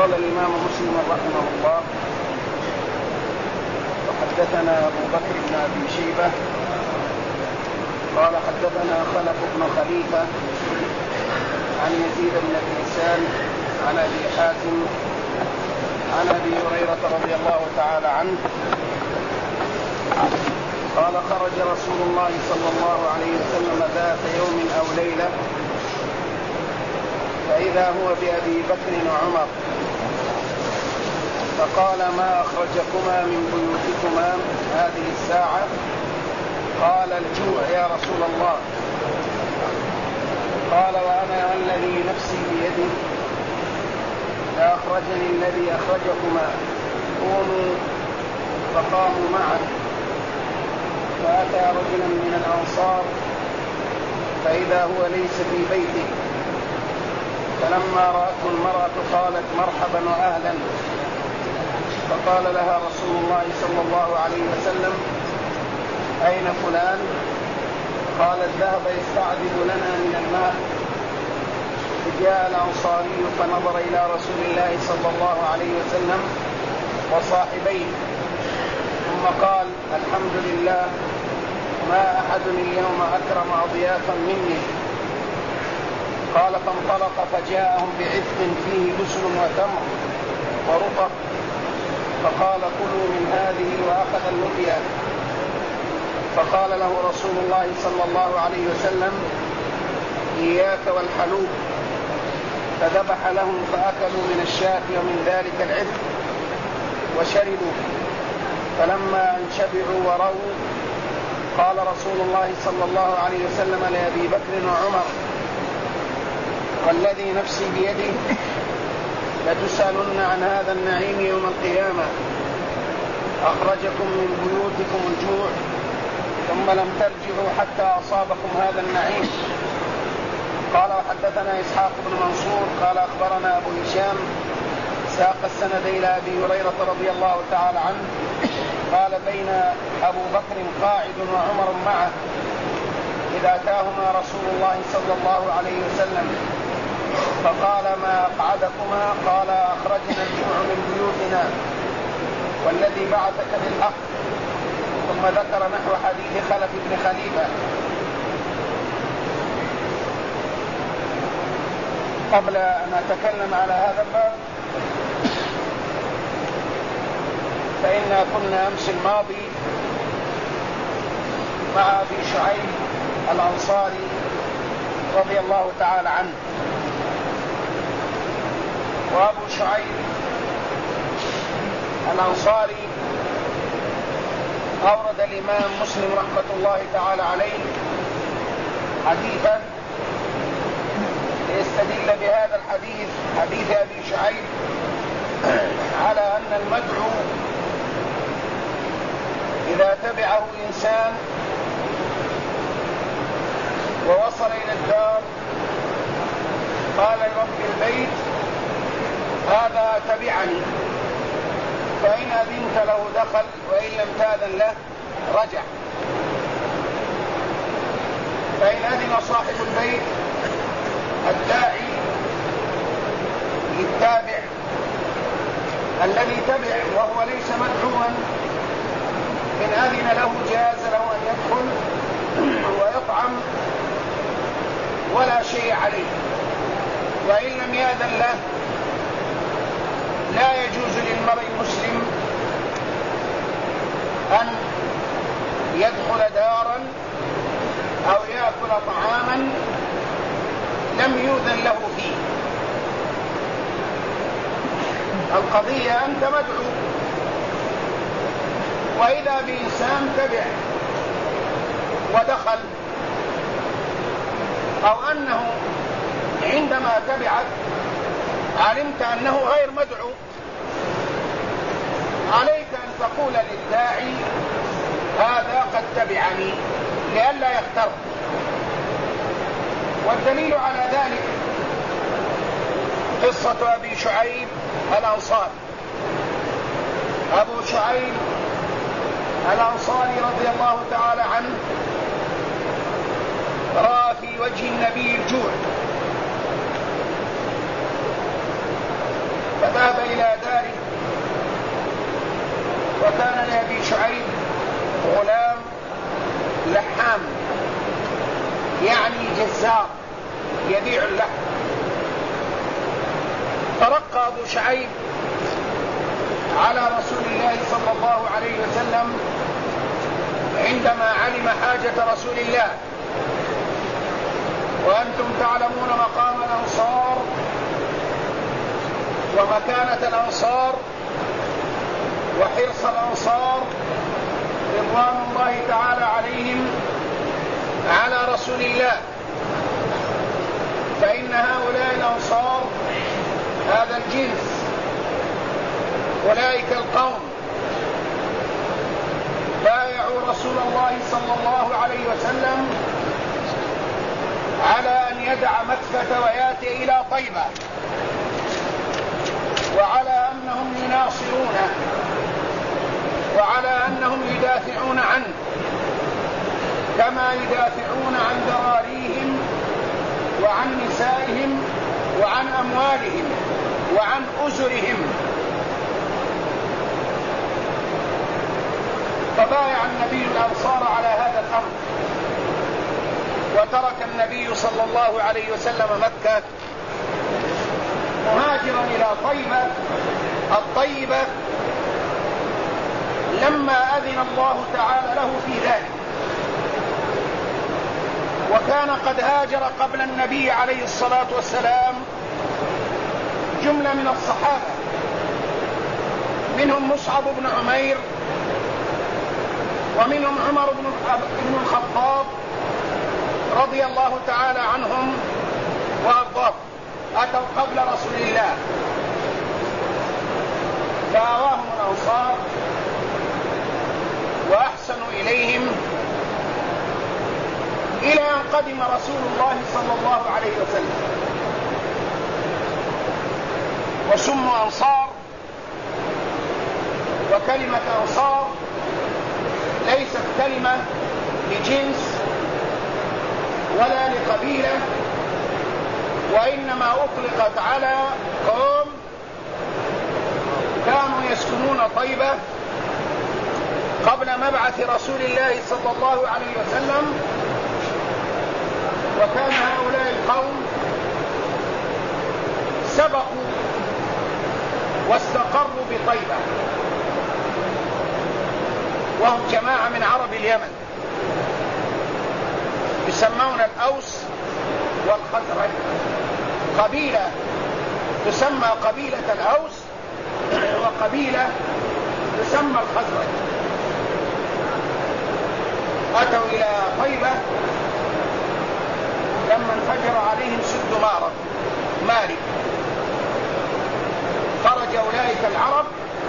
قال الإمام مسلم رحمه الله: وحدثنا أبو بكر بن أبي شيبة قال حدثنا خلف بن خليفة عن يزيد بن كيسان عن أبي حاتم عن أبي هريرة رضي الله تعالى عنه قال: خرج رسول الله صلى الله عليه وسلم ذات يوم أو ليلة فإذا هو بأبي بكر وعمر فقال: ما أخرجكما من بيوتكما هذه الساعة؟ قال: الجوع يا رسول الله. قال: وأنا الذي نفسي بيده لأخرجني الذي أخرجكما، قوموا. فقاموا معه، فأتى رجلا من الأنصار فإذا هو ليس في بيته، فلما رأته المرأة قالت: مرحبا وأهلا. فقال لها رسول الله صلى الله عليه وسلم: أين فلان؟ قالت: ذهب يستعذب لنا من الماء. فجاء الأنصاري فنظر إلى رسول الله صلى الله عليه وسلم وصاحبيه ثم قال: الحمد لله، ما أحد اليوم أكرم أضيافا مني. قال: فانطلق فجاءهم بعثم فيه بسل وتمر ورطب، فقال: كلوا من هذه، وأخذ اللقيا. فقال له رسول الله صلى الله عليه وسلم: إياك والحلوب. فذبح لهم فأكلوا من الشاة ومن ذلك العثم وشربوا. فلما أن شبعوا ورووا قال رسول الله صلى الله عليه وسلم لأبي بكر وعمر: والذي نفسي بيده لتسألن عن هذا النعيم يوم القيامة. أخرجكم من بيوتكم الجوع ثم لم ترجعوا حتى أصابكم هذا النعيم. قال: وحدثنا إسحاق بن منصور قال أخبرنا أبو هشام ساق السند إلى أبي هريرة رضي الله تعالى عنه قال: بين أبو بكر قاعد وعمر معه إذ أتاهما رسول الله صلى الله عليه وسلم فقال: ما أقعدكما؟ قال: أخرجنا الجوع من بيوتنا والذي بعثك بالحق. ثم ذكر نحو حديث خلف بن خليفة. قبل أن أتكلم على هذا الباب فإنا كنا أمس الماضي مع أبي شعيب الأنصاري رضي الله تعالى عنه. وأبو شعيب الأنصاري أورد الإمام مسلم رحمة الله تعالى عليه حديثا يستدل بهذا الحديث حديث أبي شعيب على أن المدعو إذا تبعه إنسان ووصل إلى الدار قال لرب البيت: هذا تبعني، فإن أذنت له دخل وإن لم تأذن له رجع. فإن أذن صاحب البيت الداعي للتابع الذي تبع وهو ليس مدعوا، إن أذن له جاز له أن يدخل ويطعم ولا شيء عليه، وإن لم يأذن له لا يجوز للمرء المسلم أن يدخل دارا أو يأكل طعاما لم يؤذن له فيه. القضية أنت مدعو، وإذا بإنسان تبع ودخل، أو أنه عندما تبعك علمت أنه غير مدعو، عليك أن تقول للداعي: هذا قد تبعني، لئلا يغتر. والدليل على ذلك قصة أبي شعيب الأنصاري. أبو شعيب الأنصاري رضي الله تعالى عنه رأى في وجه النبي الجوع، فذهب وكان لأبي شعيب غلام لحام، يعني جزار يبيع اللحم. فرق أبو شعيب على رسول الله صلى الله عليه وسلم عندما علم حاجة رسول الله. وأنتم تعلمون مقام الأنصار ومكانة الأنصار وحرص الأنصار رضوان الله تعالى عليهم على رسول الله. فإن هؤلاء الأنصار هذا الجنس، أولئك القوم بايعوا رسول الله صلى الله عليه وسلم على أن يدع مكة ويأتي إلى طيبة، وعلى أنهم يناصرونه، وعلى أنهم يدافعون عنه كما يدافعون عن ذراريهم وعن نسائهم وعن أموالهم وعن أسرهم. فبايع النبي الأنصار على هذا الأمر، وترك النبي صلى الله عليه وسلم مكة مهاجرا إلى طيبة. الطيبة لما أذن الله تعالى له في ذلك، وكان قد هاجر قبل النبي عليه الصلاة والسلام جملة من الصحابة، منهم مصعب بن عمير، ومنهم عمر بن الخطاب رضي الله تعالى عنهم وأرضاهم، أتوا قبل رسول الله فآواهم الأنصار وأحسنوا إليهم إلى أن قدم رسول الله صلى الله عليه وسلم وسموا أنصار. وكلمة أنصار ليست كلمة لجنس ولا لقبيلة، وإنما أطلقت على قوم كانوا يسكنون طيبة قبل مبعث رسول الله صلى الله عليه وسلم. وكان هؤلاء القوم سبقوا واستقروا بطيبة، وهم جماعة من عرب اليمن يسمون الأوس والخزرج، قبيلة تسمى قبيلة الأوس وقبيلة تسمى الخزرج. أتوا إلى طيبة لما انفجر عليهم سد مارب، خرج أولئك العرب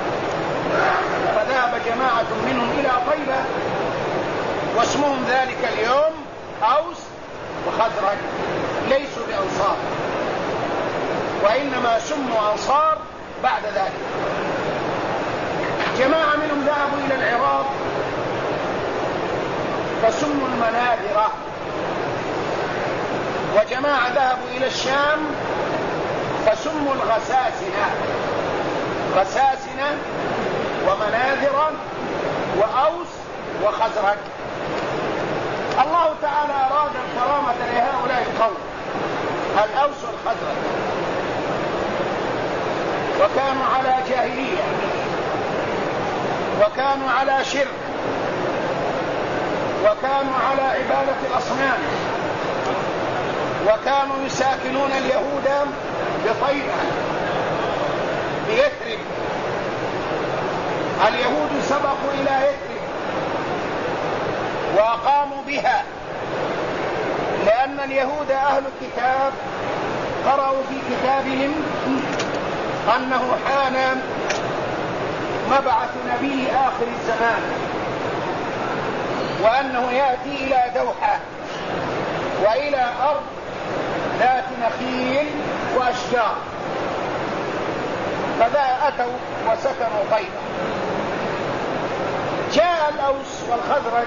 فذهب جماعة منهم إلى طيبة، واسمهم ذلك اليوم أوس وخزرج، ليسوا بأنصار، وإنما سموا أنصار بعد ذلك. جماعة منهم ذهبوا إلى العراق فسموا المناذرة، وجماعة ذهبوا إلى الشام فسموا غساسنة ومناذرة وأوس وخزرج. الله تعالى أراد الكرامة لهؤلاء القوم الأوس والخزرج، وكانوا على جاهلية، وكانوا على شرك، وكانوا على عبادة الأصنام، وكانوا يساكنون اليهود بطيبة بيثرب. اليهود سبقوا إلى يثرب وأقاموا بها، لأن اليهود أهل الكتاب قرأوا في كتابهم أنه حان مبعث نبي آخر الزمان، وأنه يأتي إلى دوحة وإلى أرض ذات نخيل وأشجار، فذا أتوا وسكنوا طيبة. جاء الأوس والخزرج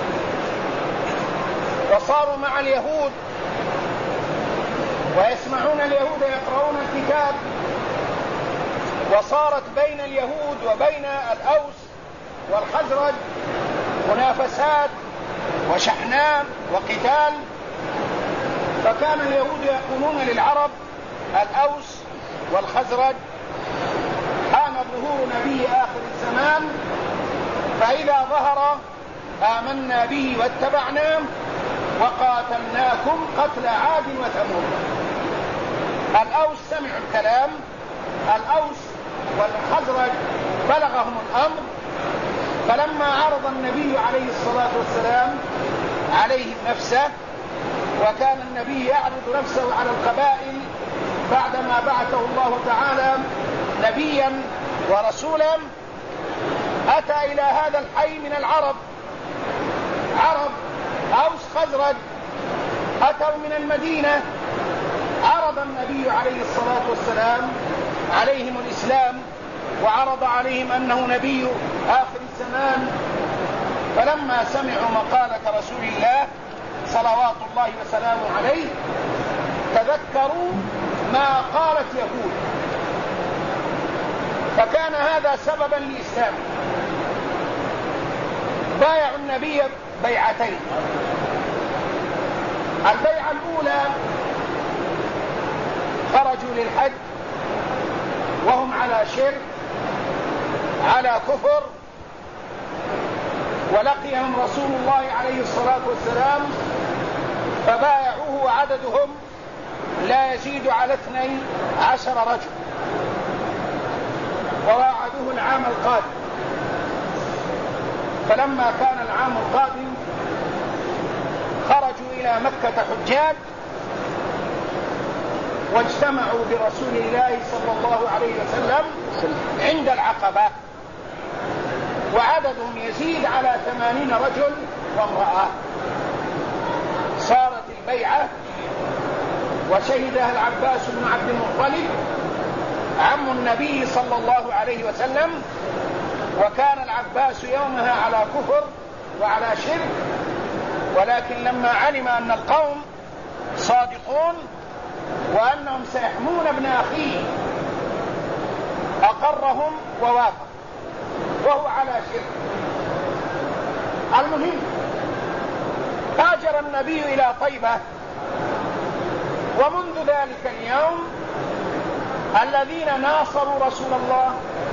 وصاروا مع اليهود ويسمعون اليهود يقرؤون الكتاب، وصارت بين اليهود وبين الأوس والخزرج منافسات وشحناء وقتال، فكان اليهود يقولون للعرب الأوس والخزرج حان ظهور نبي آخر الزمان، فإذا ظهر آمنا به واتبعناه وقاتلناكم قتل عاد وثمود. الأوس سمعوا الكلام، الأوس والخزرج بلغهم الأمر، فلما عرض النبي عليه الصلاة والسلام عليهم نفسه، وكان النبي يعرض نفسه على القبائل بعدما بعثه الله تعالى نبيا ورسولا، أتى إلى هذا الحي من العرب، عرب أوس خزرج أتوا من المدينة، عرض النبي عليه الصلاة والسلام عليهم الإسلام، وعرض عليهم أنه نبي آخر الزمان، فلما سمعوا مقالة رسول الله صلوات الله وسلامه عليه تذكروا ما قالت يهود، فكان هذا سببا لإسلامه. بايعوا النبي بيعتين. البيعة الأولى خرجوا للحج وهم على شرك على كفر، ولقيهم رسول الله عليه الصلاة والسلام فبايعوه، وعددهم لا يزيد على 12 رجل، وواعدوه العام القادم. فلما كان العام القادم خرجوا إلى مكة حجاج، واجتمعوا برسول الله صلى الله عليه وسلم عند العقبة، وعددهم يزيد على 80 رجل وامرأة. صارت البيعة وشهدها العباس بن عبد المطلب عم النبي صلى الله عليه وسلم، وكان العباس يومها على كفر وعلى شرك، ولكن لما علم أن القوم صادقون وأنهم سيحمون ابن أخيه أقرهم ووافق، وهو على شرك. المهم هاجر النبي إلى طيبة، ومنذ ذلك اليوم الذين ناصروا رسول الله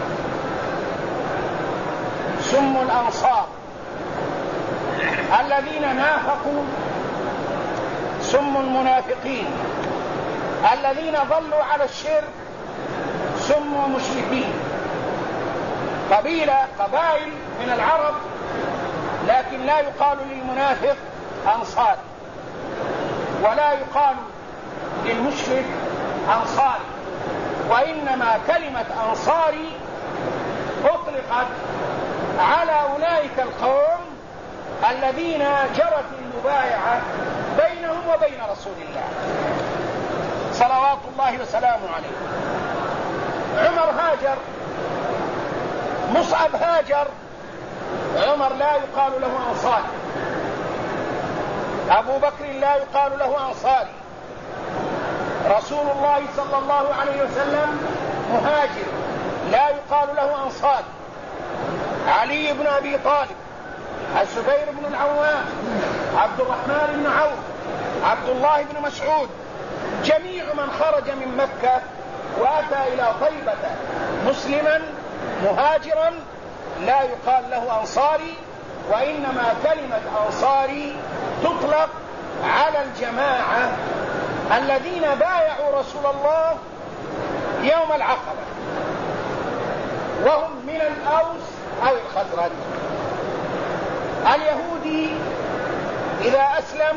سموا الأنصار، الذين نافقوا سموا المنافقين، الذين ظلوا على الشرك سموا مشركين. قبائل من العرب، لكن لا يقال للمنافق أنصار، ولا يقال للمشرك أنصاري، وإنما كلمة أنصاري أطلقت على أولئك القوم الذين جرت المبايعة بينهم وبين رسول الله صلوات الله وسلامه عليه. عمر هاجر، مصعب هاجر، عمر لا يقال له أنصاري، أبو بكر لا يقال له أنصاري، رسول الله صلى الله عليه وسلم مهاجر لا يقال له أنصاري، علي بن أبي طالب، الزبير بن العوام، عبد الرحمن بن عوف، عبد الله بن مسعود، جميع من خرج من مكة وأتى إلى طيبة مسلما مهاجرا لا يقال له أنصاري، وإنما كلمة أنصاري تطلق على الجماعة الذين بايعوا رسول الله يوم العقبة، وهم من الأوس أو الخزرج. اليهودي إذا أسلم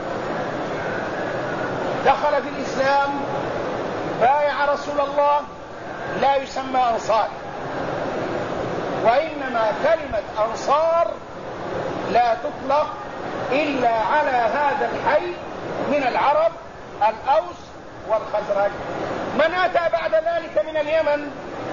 دخل في الإسلام بايع رسول الله لا يسمى أنصار، وإنما كلمة أنصار لا تطلق إلا على هذا الحي من العرب الأوس والخزرج. من أتى بعد ذلك من اليمن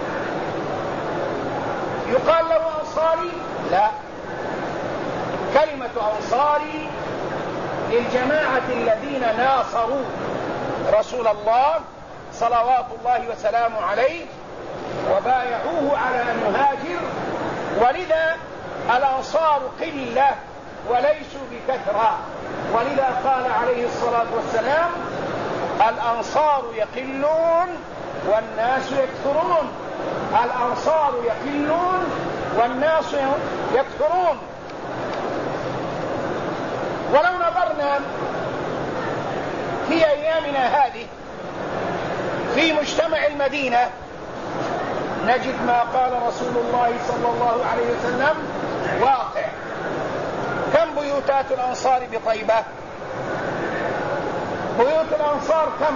يقال له أنصاري؟ لا، كلمة أنصاري للجماعة الذين ناصروا رسول الله صلوات الله وسلامه عليه وبايعوه على أن يهاجر، ولذا الأنصار قلة وليسوا بكثرة، ولذا قال عليه الصلاة والسلام: الأنصار يقلون والناس يكثرون. الأنصار يقلون والناس يكثرون. ولو نظرنا في أيامنا هذه في مجتمع المدينة نجد ما قال رسول الله صلى الله عليه وسلم واقع. كم بيوتات الأنصار بطيبة؟ بيوت الأنصار كم؟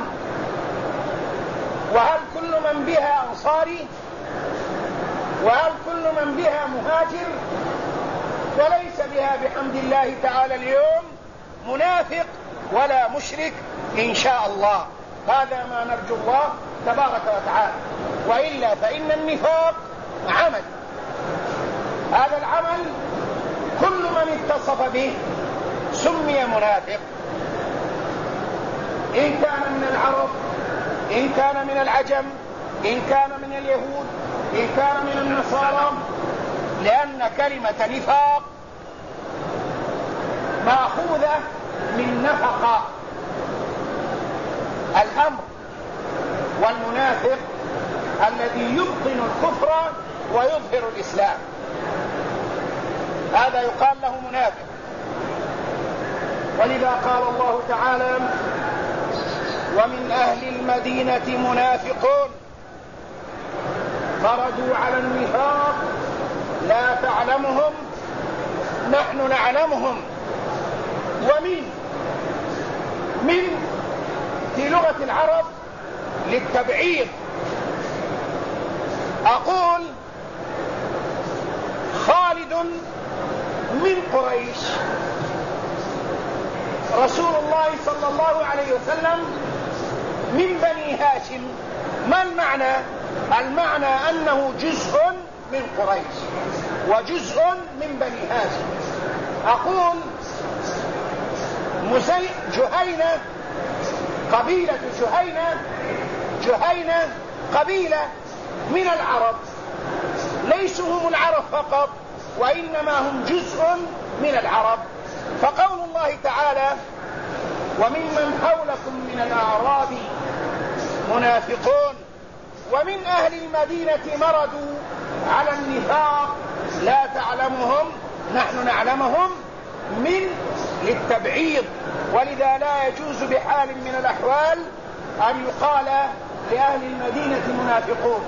وهل كل من بها أنصاري؟ وهل كل من بها مهاجر؟ وليس بها بحمد الله تعالى اليوم منافق ولا مشرك إن شاء الله. هذا ما نرجو الله تبارك وتعالى، وإلا فإن النفاق عمل. هذا العمل كل من اتصف به سمي منافق، إن كان من العرب، إن كان من العجم، إن كان من اليهود، إن كان من النصارى، لأن كلمة نفاق مأخوذة من نفق الأمر، والمنافق الذي يبطن الكفر ويظهر الإسلام، هذا يقال له منافق. ولذا قال الله تعالى: ومن أهل المدينة منافقون مردوا على النفاق لا تعلمهم نحن نعلمهم. ومن في لغة العرب للتبعيض. أقول خالد من قريش، رسول الله صلى الله عليه وسلم من بني هاشم. ما المعنى؟ المعنى أنه جزء من قريش وجزء من بني هاشم. أقول جهينة، قبيلة جهينة قبيلة من العرب، ليسوا هم العرب فقط وإنما هم جزء من العرب. فقول الله تعالى: وممن حولكم من الأعراب منافقون ومن أهل المدينة مردوا على النفاق لا تعلمهم نحن نعلمهم، من للتبعيض. ولذا لا يجوز بحال من الأحوال أن يقال لأهل المدينة منافقون.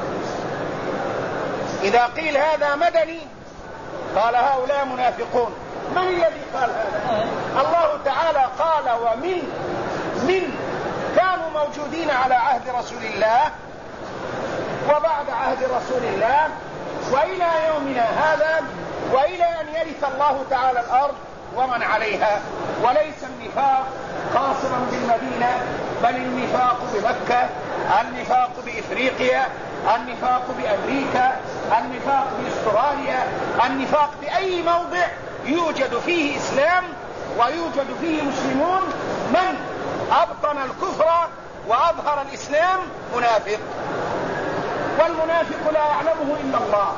إذا قيل هذا مدني قال هؤلاء منافقون. من الذي قال هذا؟ الله تعالى قال: ومن كانوا موجودين على عهد رسول الله وبعد عهد رسول الله وإلى يومنا هذا، وإلى أن يرث الله تعالى الأرض ومن عليها. وليس النفاق قاصرا بالمدينة، بل النفاق بمكة، النفاق بإفريقيا، النفاق بأمريكا، النفاق بأستراليا، النفاق بأي موضع يوجد فيه إسلام ويوجد فيه مسلمون. من أبطن الكفر وأظهر الإسلام منافق، والمنافق لا يعلمه إلا الله،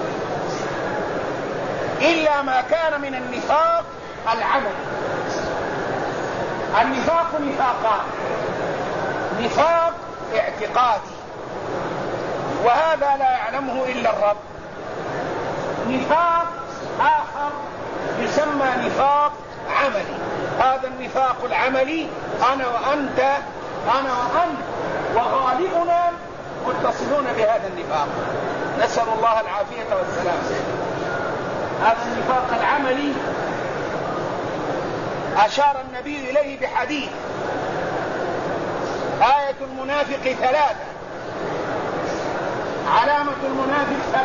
إلا ما كان من النفاق العمل. النفاق نفاقان: نفاق اعتقادي وهذا لا يعلمه إلا الرب، نفاق آخر يسمى نفاق عملي. هذا النفاق العملي أنا وأنت، أنا وأنت وغالبنا متصلون بهذا النفاق، نسأل الله العافية والسلام. هذا النفاق العملي أشار النبي إليه بحديث: آية المنافق 3، علامة المنافق 3: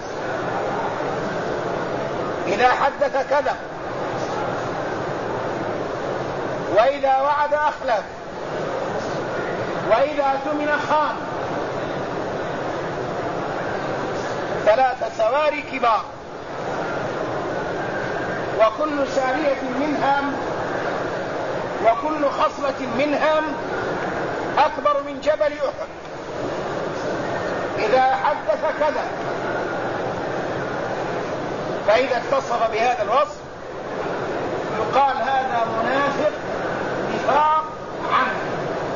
إذا حدث كذب، وإذا وعد أخلف، وإذا اؤتمن خان. 3 سواري كبار، وكل سارية منهم وكل خصلة منهم أكبر من جبل أحد. إذا حدث كذب، فإذا اتصف بهذا الوصف يقال هذا منافق نفاق عملي،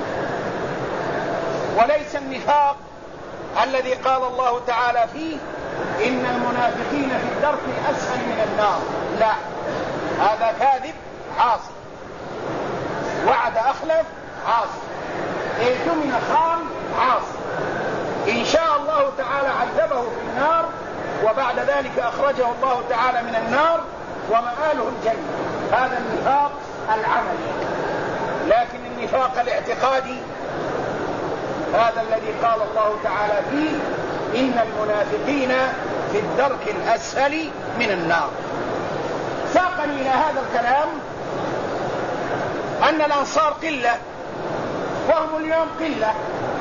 وليس النفاق الذي قال الله تعالى فيه إن المنافقين في الدرك الأسفل من النار، لا، هذا كاذب عاصي، وعد أخلف عاصي، ائتمن خان عاصي، إن شاء الله تعالى عذبه في النار وبعد ذلك أخرجه الله تعالى من النار ومآله الجنة. هذا النفاق العملي. لكن النفاق الاعتقادي هذا الذي قال الله تعالى فيه إن المنافقين في الدرك الأسفل من النار. ساقني إلى هذا الكلام أن الأنصار قلة، وهم اليوم قلة،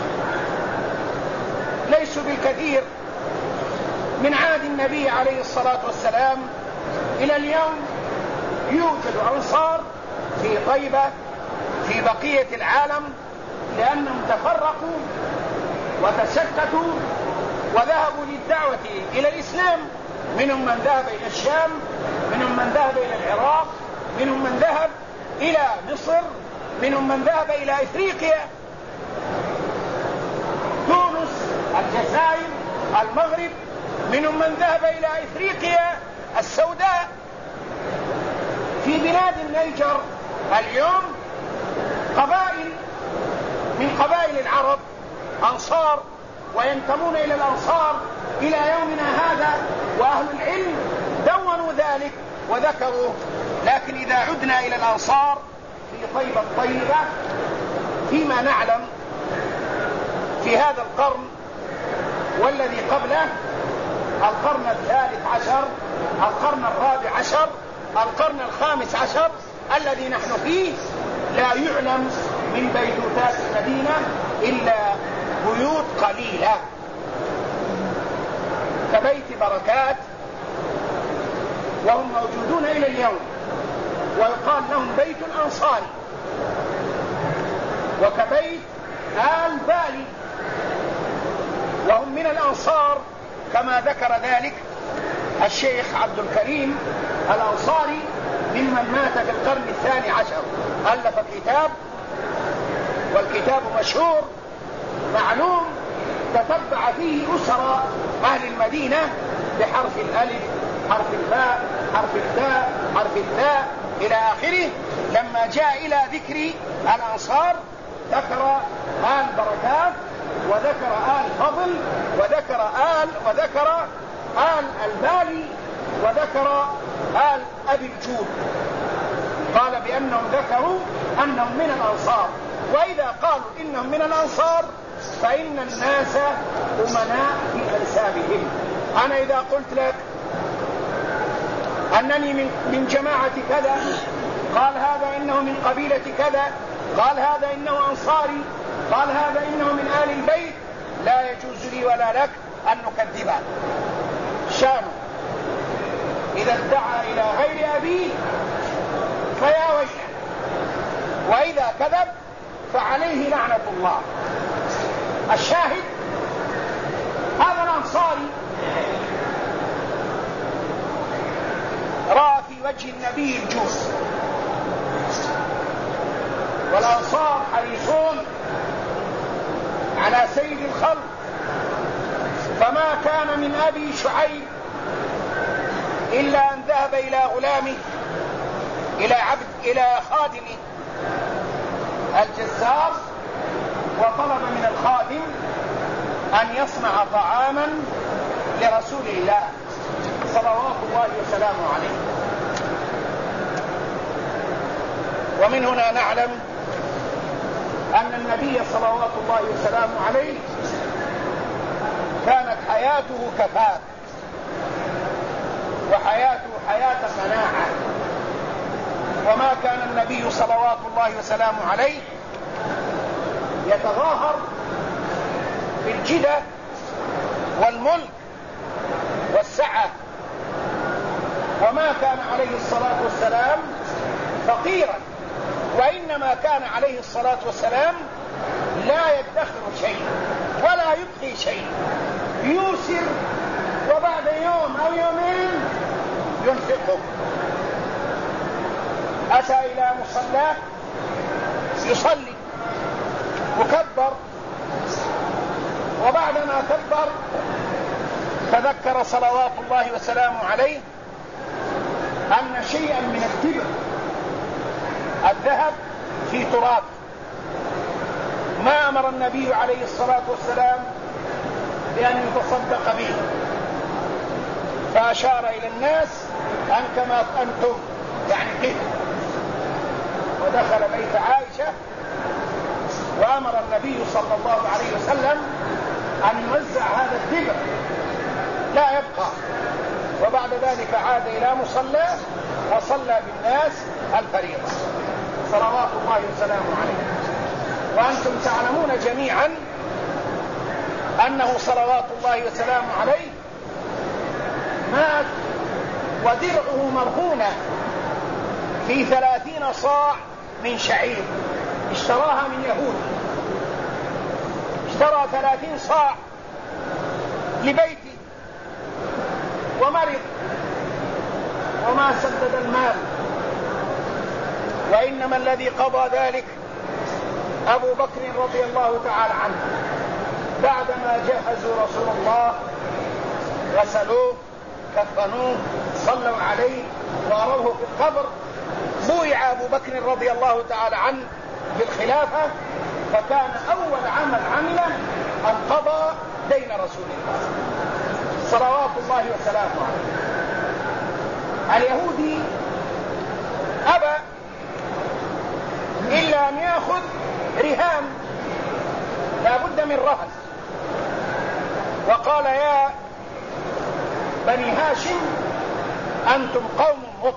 ليسوا بالكثير. من عهد النبي عليه الصلاة والسلام إلى اليوم يوجد أنصار في طيبة في بقية العالم، لأنهم تفرقوا وتشتتوا وذهبوا للدعوة إلى الإسلام. منهم من ذهب إلى الشام، منهم من ذهب إلى العراق، منهم من ذهب إلى مصر، منهم من ذهب إلى إفريقيا، تونس، الجزائر، المغرب، منهم من ذهب إلى إفريقيا السوداء. في بلاد النيجر اليوم قبائل من قبائل العرب أنصار وينتمون إلى الأنصار إلى يومنا هذا، وأهل العلم دونوا ذلك وذكروا. لكن إذا عدنا إلى الأنصار في طيبة الطيبة فيما نعلم في هذا القرن والذي قبله، القرن الثالث عشر، القرن الرابع عشر، القرن الخامس عشر الذي نحن فيه، لا يعلم من بيوتات المدينة إلا بيوت قليلة كبيت بركات، وهم موجودون إلى اليوم، ويقال لهم بيت الأنصاري، وكبيت آل بالي، وهم من الأنصار كما ذكر ذلك الشيخ عبد الكريم الأنصاري ممن مات في القرن الثاني عشر، ألف كتاب، والكتاب مشهور معلوم، تتبع فيه أسرى أهل المدينة بحرف الألف، حرف الباء، حرف التاء، حرف الثاء إلى آخره. لما جاء إلى ذكر الأنصار ذكر آل بركات، وذكر آل فضل، وذكر آل البالي، وذكر آل أبي الجود. قال بأنهم ذكروا أنهم من الأنصار، وإذا قالوا إنهم من الأنصار فإن الناس أمناء في أنسابهم. أنا إذا قلت لك أنني من جماعة كذا، قال هذا إنه من قبيلة كذا، قال هذا إنه أنصاري، قال هذا إنه من آل البيت، لا يجوز لي ولا لك أن نكذبه. شانه إذا ادعى إلى غير أبيه فيا ويله، وإذا كذب فعليه لعنة الله. الشاهد هذا الأنصاري رأى في وجه النبي الجود، والأنصار حريصون على سيد الخلق، فما كان من أبي شعيب إلا أن ذهب إلى غلامه، إلى خادمه الجزار، وطلب من الخادم أن يصنع طعاما لرسول الله صلوات الله وسلامه عليه. ومن هنا نعلم أن النبي صلوات الله وسلامه عليه كانت حياته كفاف، وحياته حياة مناعة، وما كان النبي صلوات الله وسلامه عليه يتظاهر بالجدة والملك والسعة، وما كان عليه الصلاة والسلام فقيرا، وإنما كان عليه الصلاة والسلام لا يدخر شيء ولا يبقي شيء، يوسر وبعد يوم أو يومين ينفقه. أتى إلى مصلاه يصلي وكبر، وبعدما كبر تذكر صلوات الله وسلامه عليه أن شيئا من التبر الذهب في تراب، ما أمر النبي عليه الصلاة والسلام بأن يتصدق به، فأشار إلى الناس أن كما أنتم يعني كده، ودخل بيت عائشة وأمر النبي صلى الله عليه وسلم أن يوزع هذا الدبر لا يبقى، وبعد ذلك عاد إلى مصلاه وصلى بالناس الفريضة صلوات الله وسلامه عليه. وأنتم تعلمون جميعا أنه صلوات الله وسلامه عليه مات ودرعه مرهونة في 30 صاع من شعير اشتراها من يهود، اشترى 30 صاع لبيته ومرض وما سدد المال، وإنما الذي قضى ذلك أبو بكر رضي الله تعالى عنه، بعدما جهزوا رسول الله غسلوه كفنوه صلوا عليه وأروه في القبر، بويع أبو بكر رضي الله تعالى عنه بالخلافة، فكان أول عمل عمله أن قضى دين رسول الله صلوات الله وسلامه عليه. اليهودي أبى إلا أن يأخذ رهان، لا بد من رهن، وقال يا بني هاشم أنتم قوم مطر،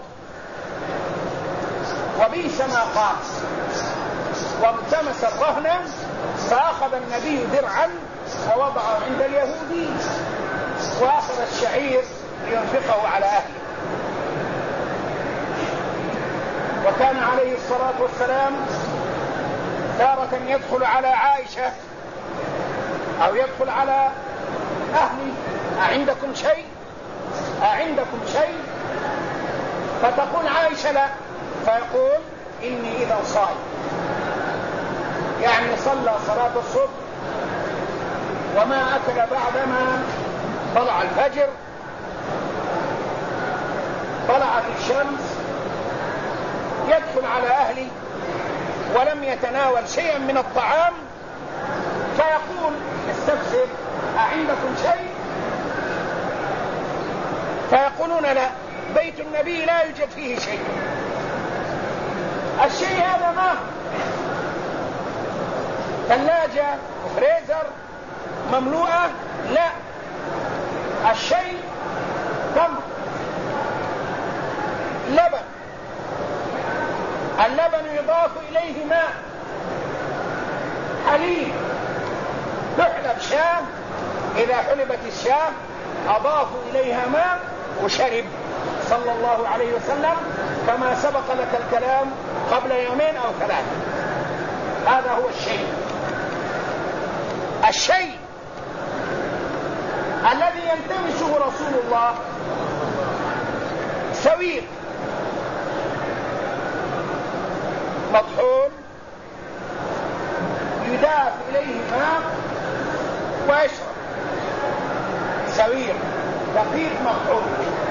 وبئس ما قال، والتمس الرهن، فأخذ النبي درعا ووضعه عند اليهودي، وأخذ الشعير لينفقه على أهله. وكان عليه الصلاة والسلام تارة يدخل على عائشة أو يدخل على أهلي أعندكم شيء أعندكم شيء، فتقول عائشة لا، فيقول إني إذا صائم، يعني صلى صلاة الصبح وما أكل بعدما طلع الفجر، طلعت الشمس، يدخل على أهلي ولم يتناول شيئا من الطعام، فيقول استفسر أعندكم شيء؟ فيقولون لا، بيت النبي لا يوجد فيه شيء. الشيء هذا ما ثلاجة وفريزر مملوءة، لا، الشيء تمر، لبن، اللبن يضاف إليه ماء، حليب، تحلب شاة، إذا حلبت الشاة أضافوا إليها ماء وشرب صلى الله عليه وسلم، كما سبق لك الكلام قبل يومين أو 3. هذا هو الشيء الذي يلتمسه رسول الله، سويق مطحون يضاف إليه ماء ويشرب، سويق دقيق مطحون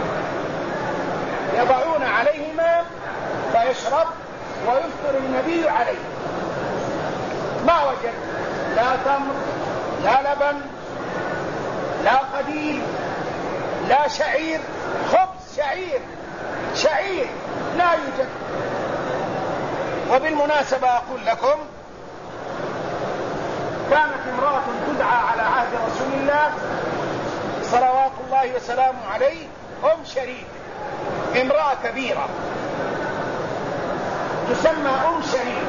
يضعون عليه ماء فيشرب ويفطر النبي عليه. ما وجد لا تمر لا لبن لا قديم لا شعير، خبز شعير لا يوجد. وبالمناسبة أقول لكم، كانت امرأة تدعى على عهد رسول الله صلوات الله وسلامه عليه شريك، امرأة كبيرة تسمى شريك.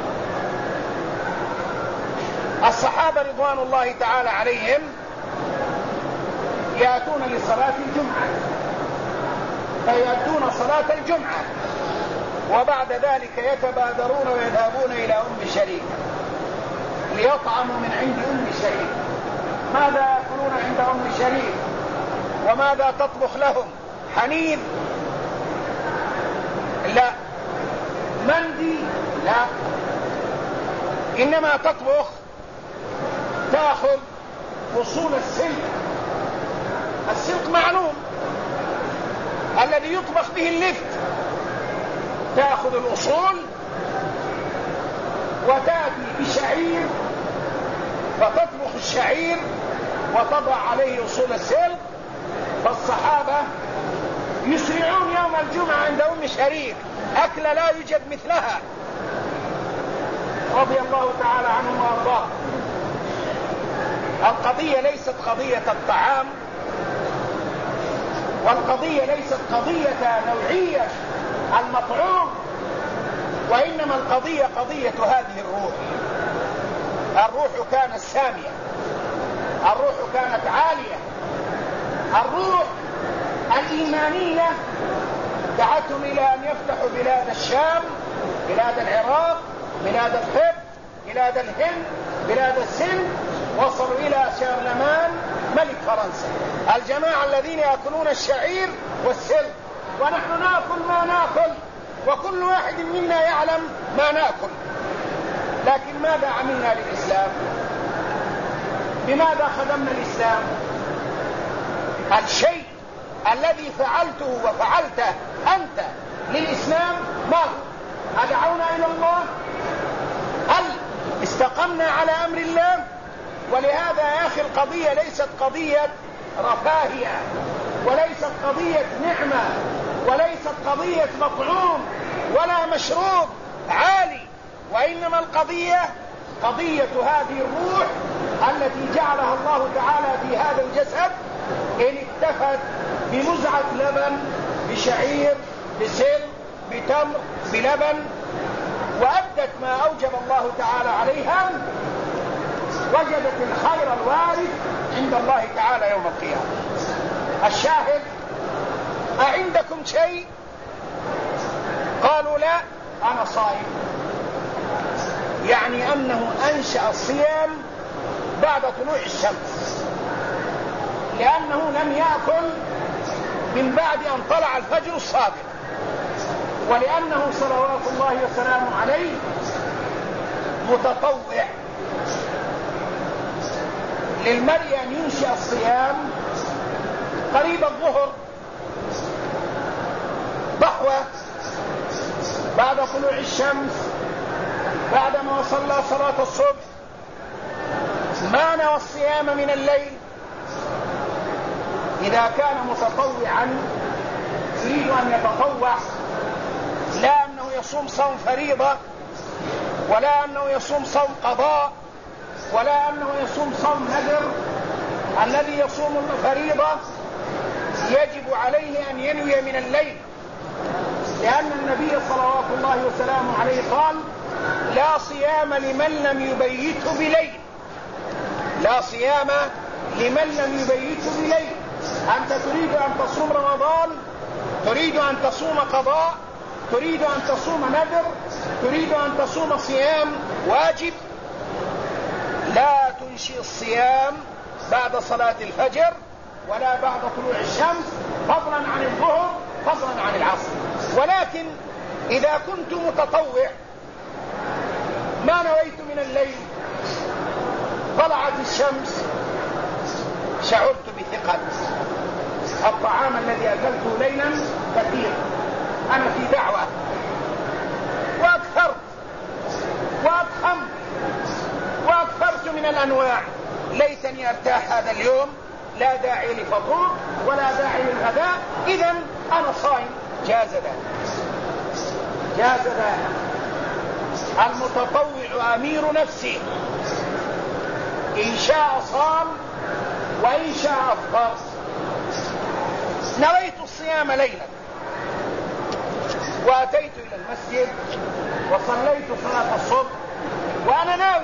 الصحابة رضوان الله تعالى عليهم يأتون لصلاة الجمعة فيأتون صلاة الجمعة، وبعد ذلك يتبادرون ويذهبون إلى شريك ليطعموا من عند شريك. ماذا يأكلون عند شريك وماذا تطبخ لهم؟ حنيذ مندي، لا، إنما تطبخ، تأخذ أصول السلق. السلق معلوم الذي يطبخ به اللفت، تأخذ الأصول وتأتي بشعير فتطبخ الشعير وتضع عليه أصول السلق. فالصحابة يسرعون يوم الجمعة عند أم شريك أكل لا يوجد مثلها رضي الله تعالى عنهم وأرضاه. القضية ليست قضية الطعام، والقضية ليست قضية نوعية المطعوم، وإنما القضية قضية هذه الروح. الروح كانت سامية، الروح كانت عالية، الروح الإيمانية دعتهم إلى أن يفتحوا بلاد الشام، بلاد العراق، بلاد القبط، بلاد الهند، بلاد السند، وصلوا إلى شارلمان ملك فرنسا، الجماعة الذين يأكلون الشعير والسلق، ونحن نأكل ما نأكل، وكل واحد منا يعلم ما نأكل. لكن ماذا عملنا للإسلام؟ بماذا خدمنا الإسلام؟ الشيء الذي فعلته وفعلته أنت للإسلام ما هو؟ أدعونا إلى الله؟ هل استقمنا على أمر الله؟ ولهذا يا أخي القضية ليست قضية رفاهية، وليست قضية نعمة، وليست قضية مطعوم ولا مشروب عالي، وإنما القضية قضية هذه الروح التي جعلها الله تعالى في هذا الجسد، إن اكتفت بمزعة لبن، بشعير، بسل، بتمر، بلبن، وأدت ما أوجب الله تعالى عليها، وجدت الخير الوارد عند الله تعالى يوم القيامة. الشاهد: أعندكم شيء؟ قالوا لا، أنا صائم. يعني أنه أنشأ الصيام بعد طلوع الشمس، لأنه لم يأكل من بعد أن طلع الفجر الصادق، ولأنه صلوات الله وسلامه عليه متطوع. للمرء أن ينشئ الصيام قريب الظهر، ضحوة، بعد طلوع الشمس، بعدما صلى صلاة الصبح، ما نوى الصيام من الليل. إذا كان متطوعا يريد أن يتطوع، لا أنه يصوم صوم فريضة، ولا أنه يصوم صوم قضاء، ولا أنه يصوم صوم نذر. الذي يصوم الفريضة يجب عليه أن ينوي من الليل، لأن النبي صلوات الله وسلامه عليه قال: لا صيام لمن لم يبيته بليل، لا صيام لمن لم يبيته بليل. أنت تريد أن تصوم رمضان، تريد أن تصوم قضاء، تريد أن تصوم نذر، تريد أن تصوم صيام واجب، لا تنشئ الصيام بعد صلاة الفجر ولا بعد طلوع الشمس، فضلا عن الظهر، فضلا عن العصر. ولكن إذا كنت متطوع ما نويت من الليل، طلعت الشمس، شعرت بثقل، الطعام الذي أكلته ليلا كثير، أنا في دعوة، وأكثرت وأضخمت وأكثرت من الأنواع، ليتني أرتاح هذا اليوم، لا داعي لفطور ولا داعي للغداء، إذن أنا صائم. جاز ذلك، جاز ذلك. المتطوع أمير نفسه، إن شاء صام وإن شاء أفطر. نويت الصيام ليلا وأتيت إلى المسجد وصليت صلاة الصبح وأنا ناوي،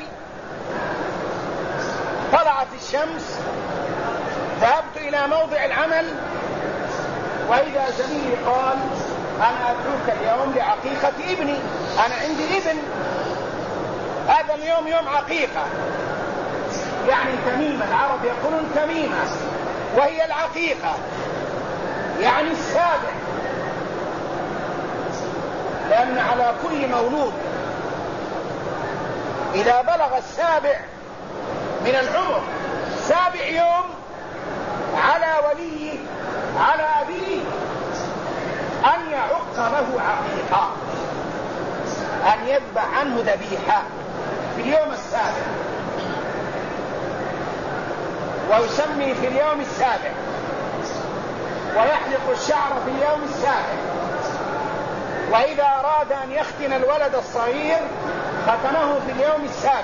طلعت الشمس، ذهبت إلى موضع العمل، وإذا زميلي قال: أنا أدعوك اليوم لعقيقة ابني، أنا عندي ابن، هذا اليوم يوم عقيقة، يعني تميمة، العرب يقولون تميمة، وهي العقيقة، يعني السابع. لأن على كل مولود إذا بلغ 7 من العمر 7 يوم على وليه على أبيه أن يعق له عقيقة، أن يذبح عنه ذبيحة في اليوم 7، ويسمي في اليوم 7، ويحلق الشعر في اليوم 7، وإذا أراد أن يختن الولد الصغير ختنه في اليوم 7.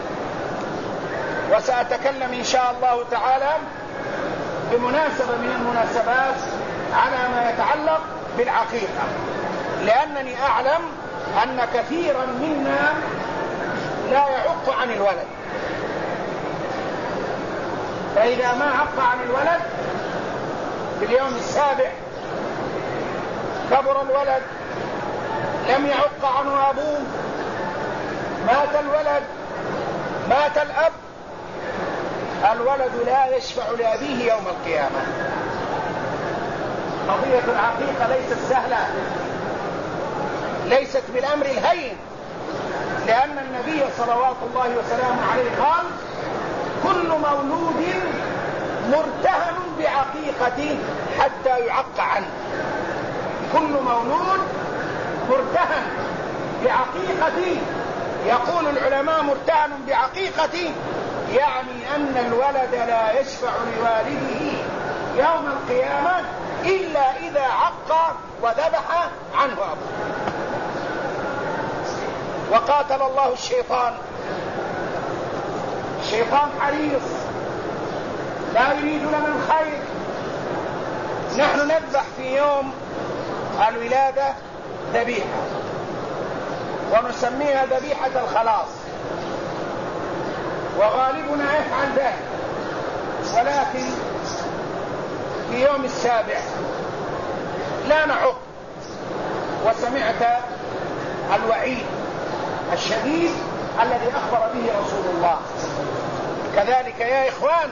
وسأتكلم إن شاء الله تعالى بمناسبة من المناسبات على ما يتعلق بالعقيقة، لأنني أعلم أن كثيرا منا لا يعق عن الولد، فإذا ما عق عن الولد في اليوم 7 كبر الولد، لم يعق عنه أبوه، مات الولد، مات الأب، الولد لا يشفع لأبيه يوم القيامة. قضية العقيقة ليست سهلة، ليست بالأمر الهين، لأن النبي صلوات الله وسلامه عليه قال: كل مولود مرتهن بعقيقته حتى يعق عنه. كل مولود مرتهن بعقيقته، يقول العلماء مرتهن بعقيقته يعني أن الولد لا يشفع لوالده يوم القيامة إلا إذا عق وذبح عنه أبوه. وقاتل الله الشيطان، الشيطان حريص لا يريد لنا الخير. نحن نذبح في يوم الولادة ذبيحة ونسميها ذبيحة الخلاص، وغالبنا يفعل ذلك، ولكن في يوم 7 لا نعق. وسمعت الوعيد الشديد الذي أخبر به رسول الله. كذلك يا إخوان،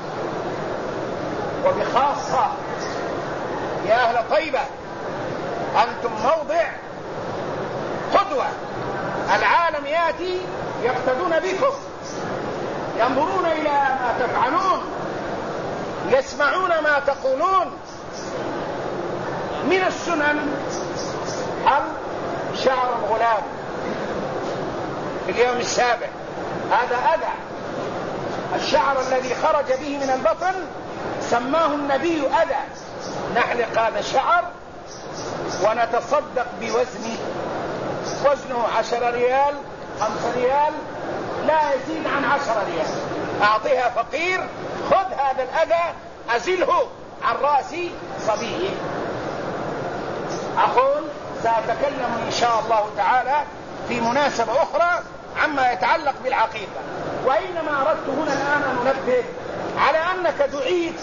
وبخاصة يا أهل طيبة، أنتم موضع قدوة، العالم يأتي يقتدون بكم، ينظرون إلى ما تفعلون، يسمعون ما تقولون. من السنن حل شعر الغلام في اليوم 7، هذا أذى. الشعر الذي خرج به من البطن سماه النبي أذى. نحلق هذا الشعر ونتصدق بوزنه، وزنه 10 ريال 5 ريال، لا يزيد عن 10 ريال. أعطيها فقير، خذ هذا الأذى أزله عن رأس صبيه. أقول سأتكلم إن شاء الله تعالى في مناسبة أخرى عما يتعلق بالعقيقة، وإنما أردت هنا الآن أن ننبه على أنك دعيت،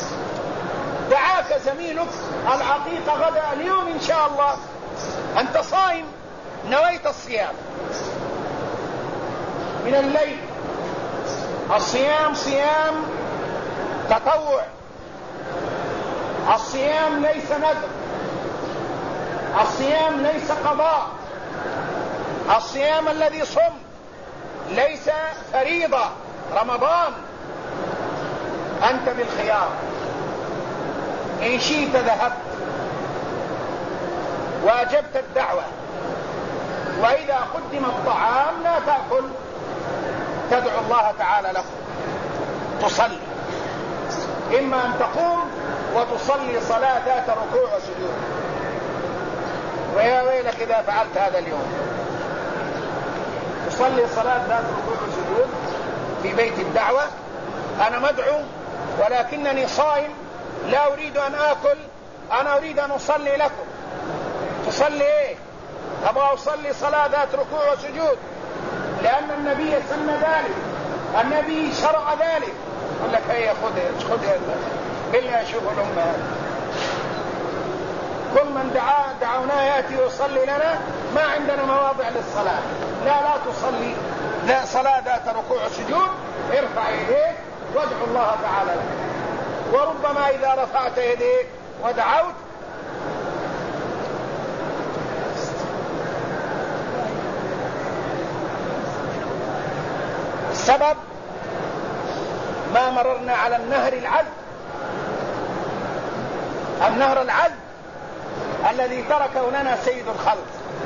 دعاك زميلك العقيقة غدا اليوم إن شاء الله، أنت صائم، نويت الصيام من الليل. الصيام صيام تطوع، الصيام ليس نذر، الصيام ليس قضاء، الصيام الذي صم ليس فريضة رمضان. أنت بالخيار، إن شئت ذهبت وأجبت الدعوة، وإذا قدم الطعام لا تأكل، تدعو الله تعالى له، تصلي، إما أن تقوم وتصلي صلاة ذات ركوع وسجود، ويا ويلك إذا فعلت هذا اليوم، تصلي صلاة ذات ركوع وسجود في بيت الدعوة. أنا مدعو ولكنني صائم، لا أريد أن آكل، أنا أريد أن أصلي لكم. تصلي إيه؟ أبغى أصلي صلاة ذات ركوع وسجود، لأن النبي سن ذلك، النبي شرع ذلك. يقول لك هيا خذ بالله، شوف الأمة، كل من دعوناه يأتي ويصلي لنا، ما عندنا مواضع للصلاة. لا تصلي لا صلاة ذات ركوع وسجود، ارفع يديك وادعو الله تعالى لك. وربما إذا رفعت يديك ودعوت السبب ما مررنا على النهر العذب، النهر العذب الذي تركه لنا سيد الخلق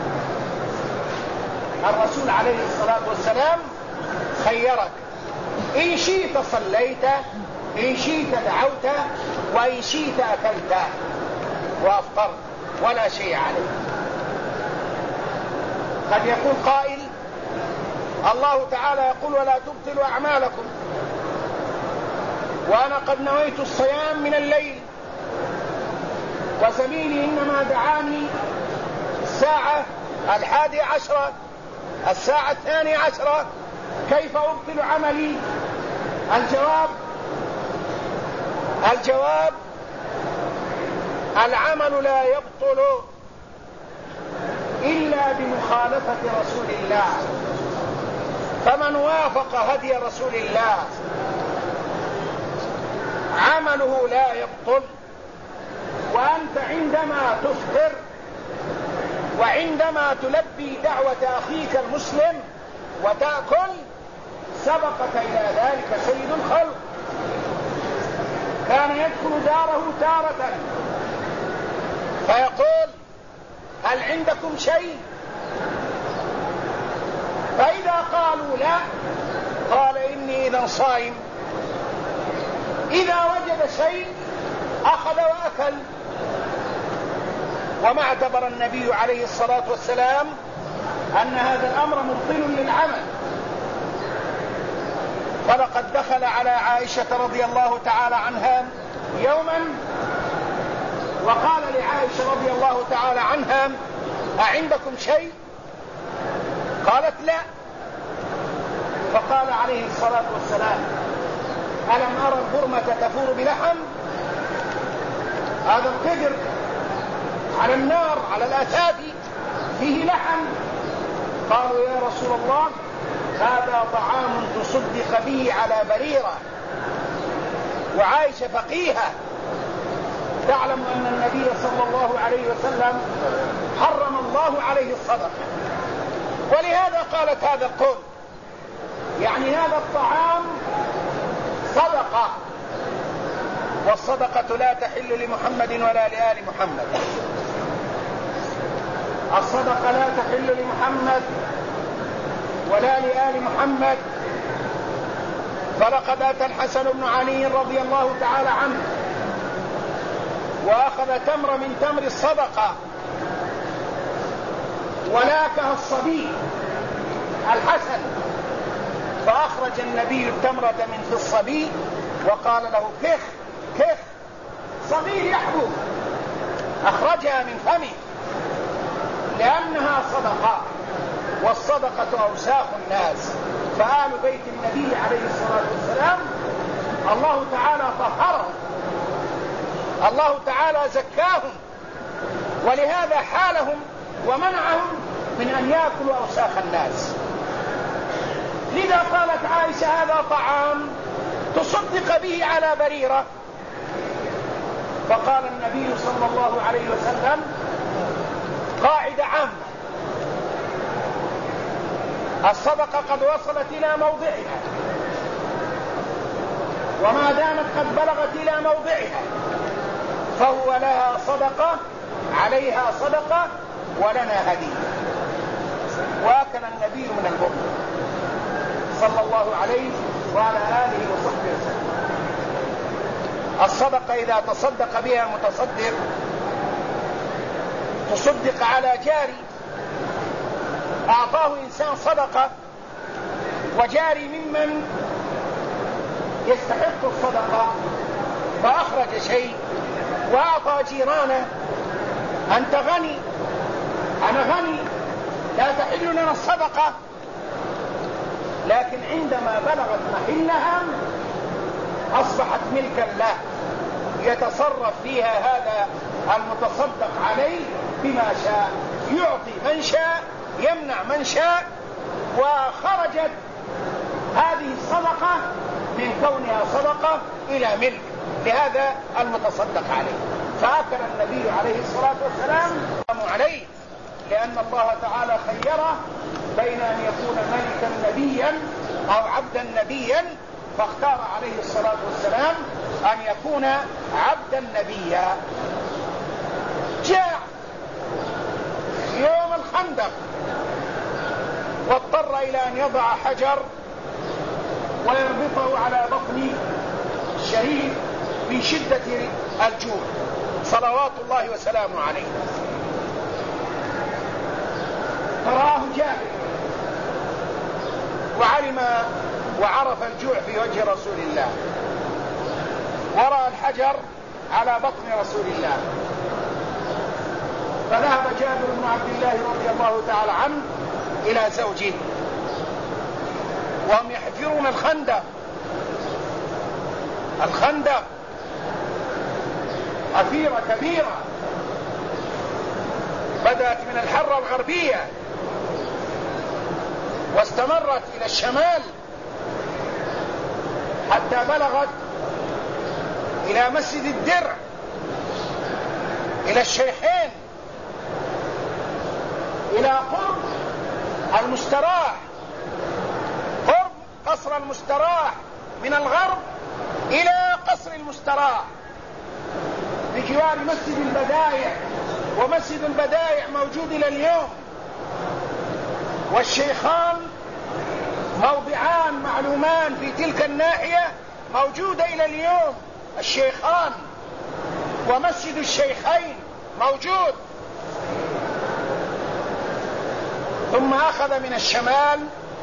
الرسول عليه الصلاة والسلام. خيرك إن شئت صليت، إن شئت دعوت، وإن شئت أكلت وأفطرت ولا شيء عليك. قد يقول قائل الله تعالى يقول ولا تبطلوا أعمالكم، وأنا قد نويت الصيام من الليل وسبيلي إنما دعاني الساعة 11 الساعة 12، كيف أبطل عملي؟ الجواب العمل لا يبطل إلا بمخالفة رسول الله، فمن وافق هدي رسول الله عمله لا يبطل. وأنت عندما تفطر وعندما تلبي دعوة أخيك المسلم وتأكل سبقك إلى ذلك سيد الخلق، كان يدخل داره تارة فيقول هل عندكم شيء؟ فإذا قالوا لا قال إني إذا صائم. إذا وجد شيء أخذ وأكل. وما اعتبر النبي عليه الصلاة والسلام أن هذا الأمر مبطل للعمل. فلقد دخل على عائشة رضي الله تعالى عنها يوما وقال لعائشة رضي الله تعالى عنها أعندكم شيء؟ قالت لا. فقال عليه الصلاة والسلام ألم أرى البرمة تفور بلحم؟ هذا القدر على النار على الأثاث فيه لحم. قالوا يا رسول الله هذا طعام تصدق به على بريرة. وعائشة فقيهة تعلم أن النبي صلى الله عليه وسلم حرم الله عليه الصدقة، ولهذا قالت هذا القول، يعني هذا الطعام صدقة، والصدقة لا تحل لمحمد ولا لآل محمد. الصدقة لا تحل لمحمد ولا لآل محمد. فلقد أتى الحسن بن علي رضي الله تعالى عنه وأخذ تمر من تمر الصدقة ولاكها الصبي الحسن، فأخرج النبي التمرة من في الصبي وقال له كخ كخ، صغير يحبو، أخرجها من فمه لأنها صدقة، والصدقة أوساخ الناس. فآل بيت النبي عليه الصلاة والسلام الله تعالى طهرهم، الله تعالى زكاهم، ولهذا حالهم ومنعهم من أن يأكلوا أوساخ الناس. لذا قالت عائشة هذا طعام تصدق به على بريرة. فقال النبي صلى الله عليه وسلم قاعدة عامة: الصدقة قد وصلت إلى موضعها، وما دامت قد بلغت إلى موضعها فهو لها صدقة، عليها صدقة، ولنا هدية. وأكل النبي من البر صلى الله عليه وعلى آله وصحبه وسلم. الصدقة إذا تصدق بها المتصدق تصدق على جاري، أعطاه إنسان صدقة وجاري ممن يستحق الصدقة فأخرج شيء وأعطى جيرانه: أنت غني، أنا غني، لا تحل لنا الصدقة. لكن عندما بلغت محلها أصبحت ملكا له، يتصرف فيها هذا المتصدق عليه بما شاء، يعطي من شاء، يمنع من شاء. وخرجت هذه الصدقة من كونها صدقة إلى ملك لهذا المتصدق عليه. فأكل النبي عليه الصلاة والسلام عليه، لأن الله تعالى خيره بين أن يكون ملكا نبيا أو عبدا نبيا، فاختار عليه الصلاة والسلام أن يكون عبدا نبيا. جاء يوم الخندق واضطر إلى أن يضع حجر ويربطه على بطن الشهيد من شدة الجوع صلوات الله وسلامه عليه. فرآه جابر وعلم وعرف الجوع في وجه رسول الله، ورأى الحجر على بطن رسول الله، فذهب جابر بن عبد الله رضي الله تعالى عنه إلى زوجه وهم يحفرون الخندق. الخندق حفيرة كبيرة بدأت من الحرة الغربية واستمرت إلى الشمال حتى بلغت إلى مسجد الدرع، إلى الشيخين، إلى قرب المستراح، قرب قصر المستراح من الغرب إلى قصر المستراح بجوار مسجد البدائع، ومسجد البدائع موجود إلى اليوم، والشيخان موضعان معلومان في تلك الناحية موجودة إلى اليوم، الشيخان ومسجد الشيخين موجود. ثم أخذ من الشمال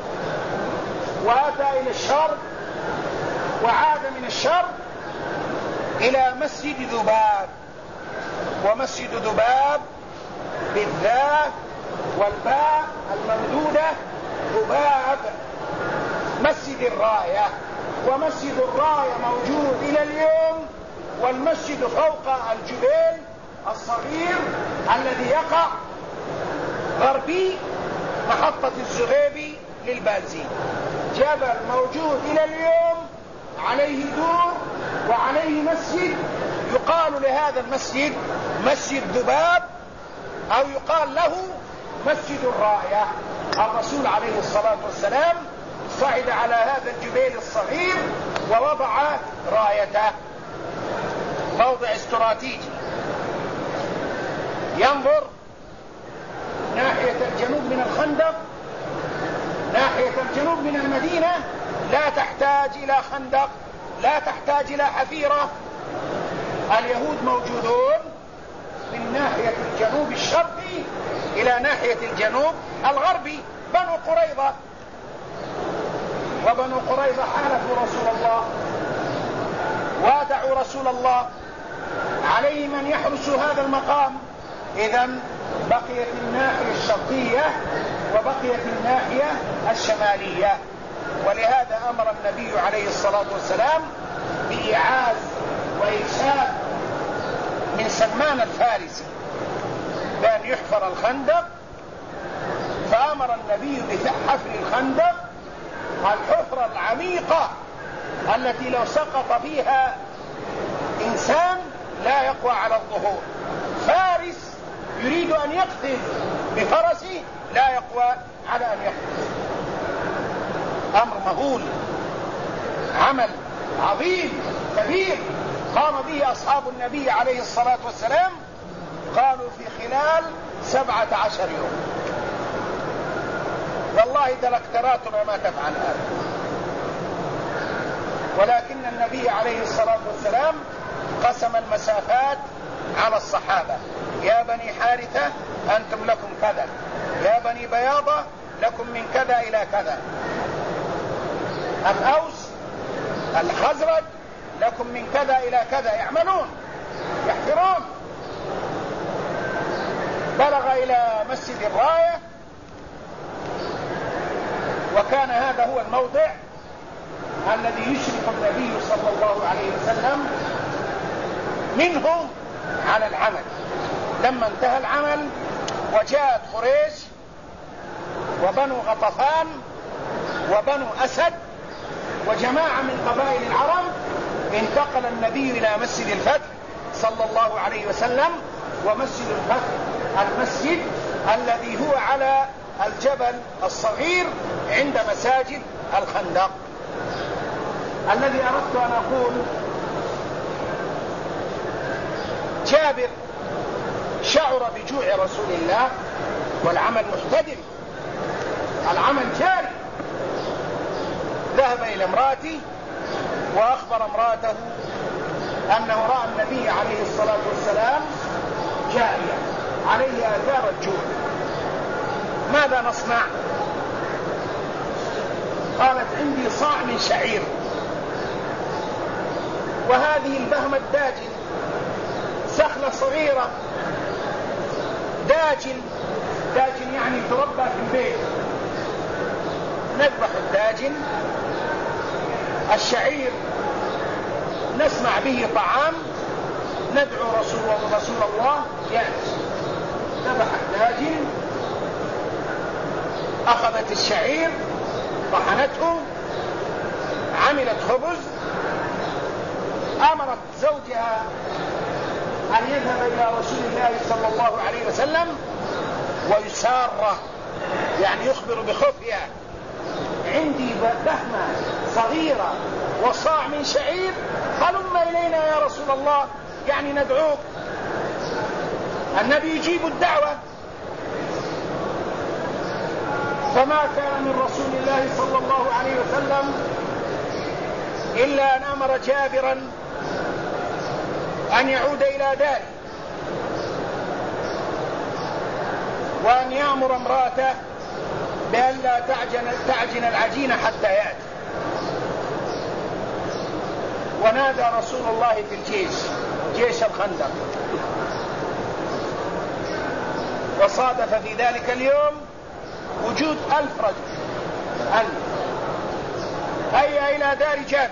وأتى إلى الشرق وعاد من الشرق إلى مسجد ذباب، ومسجد ذباب بالذات والباء الممدودة ذباب مسجد الراية، ومسجد الراية موجود إلى اليوم، والمسجد فوق الجبل الصغير الذي يقع غربي محطة الزغيبي للبنزين، جبل موجود إلى اليوم عليه دور وعليه مسجد، يقال لهذا المسجد مسجد ذباب أو يقال له مسجد الراية. الرسول عليه الصلاة والسلام صعد على هذا الجبل الصغير ووضع رايته، موضع استراتيجي ينظر ناحية الجنوب من الخندق، ناحية الجنوب من المدينة لا تحتاج إلى خندق، لا تحتاج إلى حفيرة، اليهود موجودون من ناحية الجنوب الشرقي إلى ناحية الجنوب الغربي، بنو قريظة، وبنو قريظة حالفوا رسول الله وادعوا رسول الله، عليهم أن يحرسوا هذا المقام. إذن بقيت الناحية الشرقية وبقيت الناحية الشمالية، ولهذا أمر النبي عليه الصلاة والسلام بإعاز وإرشاد من سلمان الفارسي بأن يحفر الخندق، فأمر النبي بحفر الخندق، الحفرة العميقة التي لو سقط فيها إنسان لا يقوى على الظهور، فارس يريد أن يقتل بفرسه لا يقوى على أن يقتل. أمر مهول، عمل عظيم كبير قام به أصحاب النبي عليه الصلاة والسلام، قالوا في خلال 17 يوم. والله دلكتراتنا ما تفعل هذا، ولكن النبي عليه الصلاة والسلام قسم المسافات على الصحابة، يا بني حارثة أنتم لكم كذا، يا بني بياضة لكم من كذا إلى كذا، الأوس الخزرج لكم من كذا إلى كذا، يعملون يحفرون. بلغ إلى مسجد الراية، وكان هذا هو الموضع الذي يشرف النبي صلى الله عليه وسلم منه على العمل. لما انتهى العمل وجاءت قريش وبنو غطفان وبنو أسد وجماعة من قبائل العرب، انتقل النبي إلى مسجد الفتح صلى الله عليه وسلم. ومسجد الفتح المسجد الذي هو على الجبل الصغير عند مساجد الخندق. الذي أردت أن أقول جابر شعر بجوع رسول الله والعمل محتدم، العمل جاري. ذهب إلى امرأته وأخبر امرأته أنه رأى النبي عليه الصلاة والسلام جائعا عليه آثار الجوع، ماذا نصنع؟ قالت عندي صاع من شعير، وهذه البهمة الداجن سخلة صغيرة داجن يعني تربى في البيت، نذبح الداجن، الشعير نصنع به طعام، ندعو رسول الله يأتي. ذبح الداجن، أخذت الشعير طحنته، عملت خبز، أمرت زوجها أن يذهب إلى رسول الله صلى الله عليه وسلم ويساره، يعني يخبر بخفية: عندي بهمة صغيرة وصاع من شعير، هلم إلينا يا رسول الله، يعني ندعوك. النبي يجيب الدعوة. فما كان من رسول الله صلى الله عليه وسلم إلا أن أمر جابرا أن يعود إلى داره، وأن يأمر امرأته بأن لا تعجن العجين حتى يأتي. ونادى رسول الله في الجيش، جيش الخندق، وصادف في ذلك اليوم وجود 1000 رجل. هيا إلى دار جابر.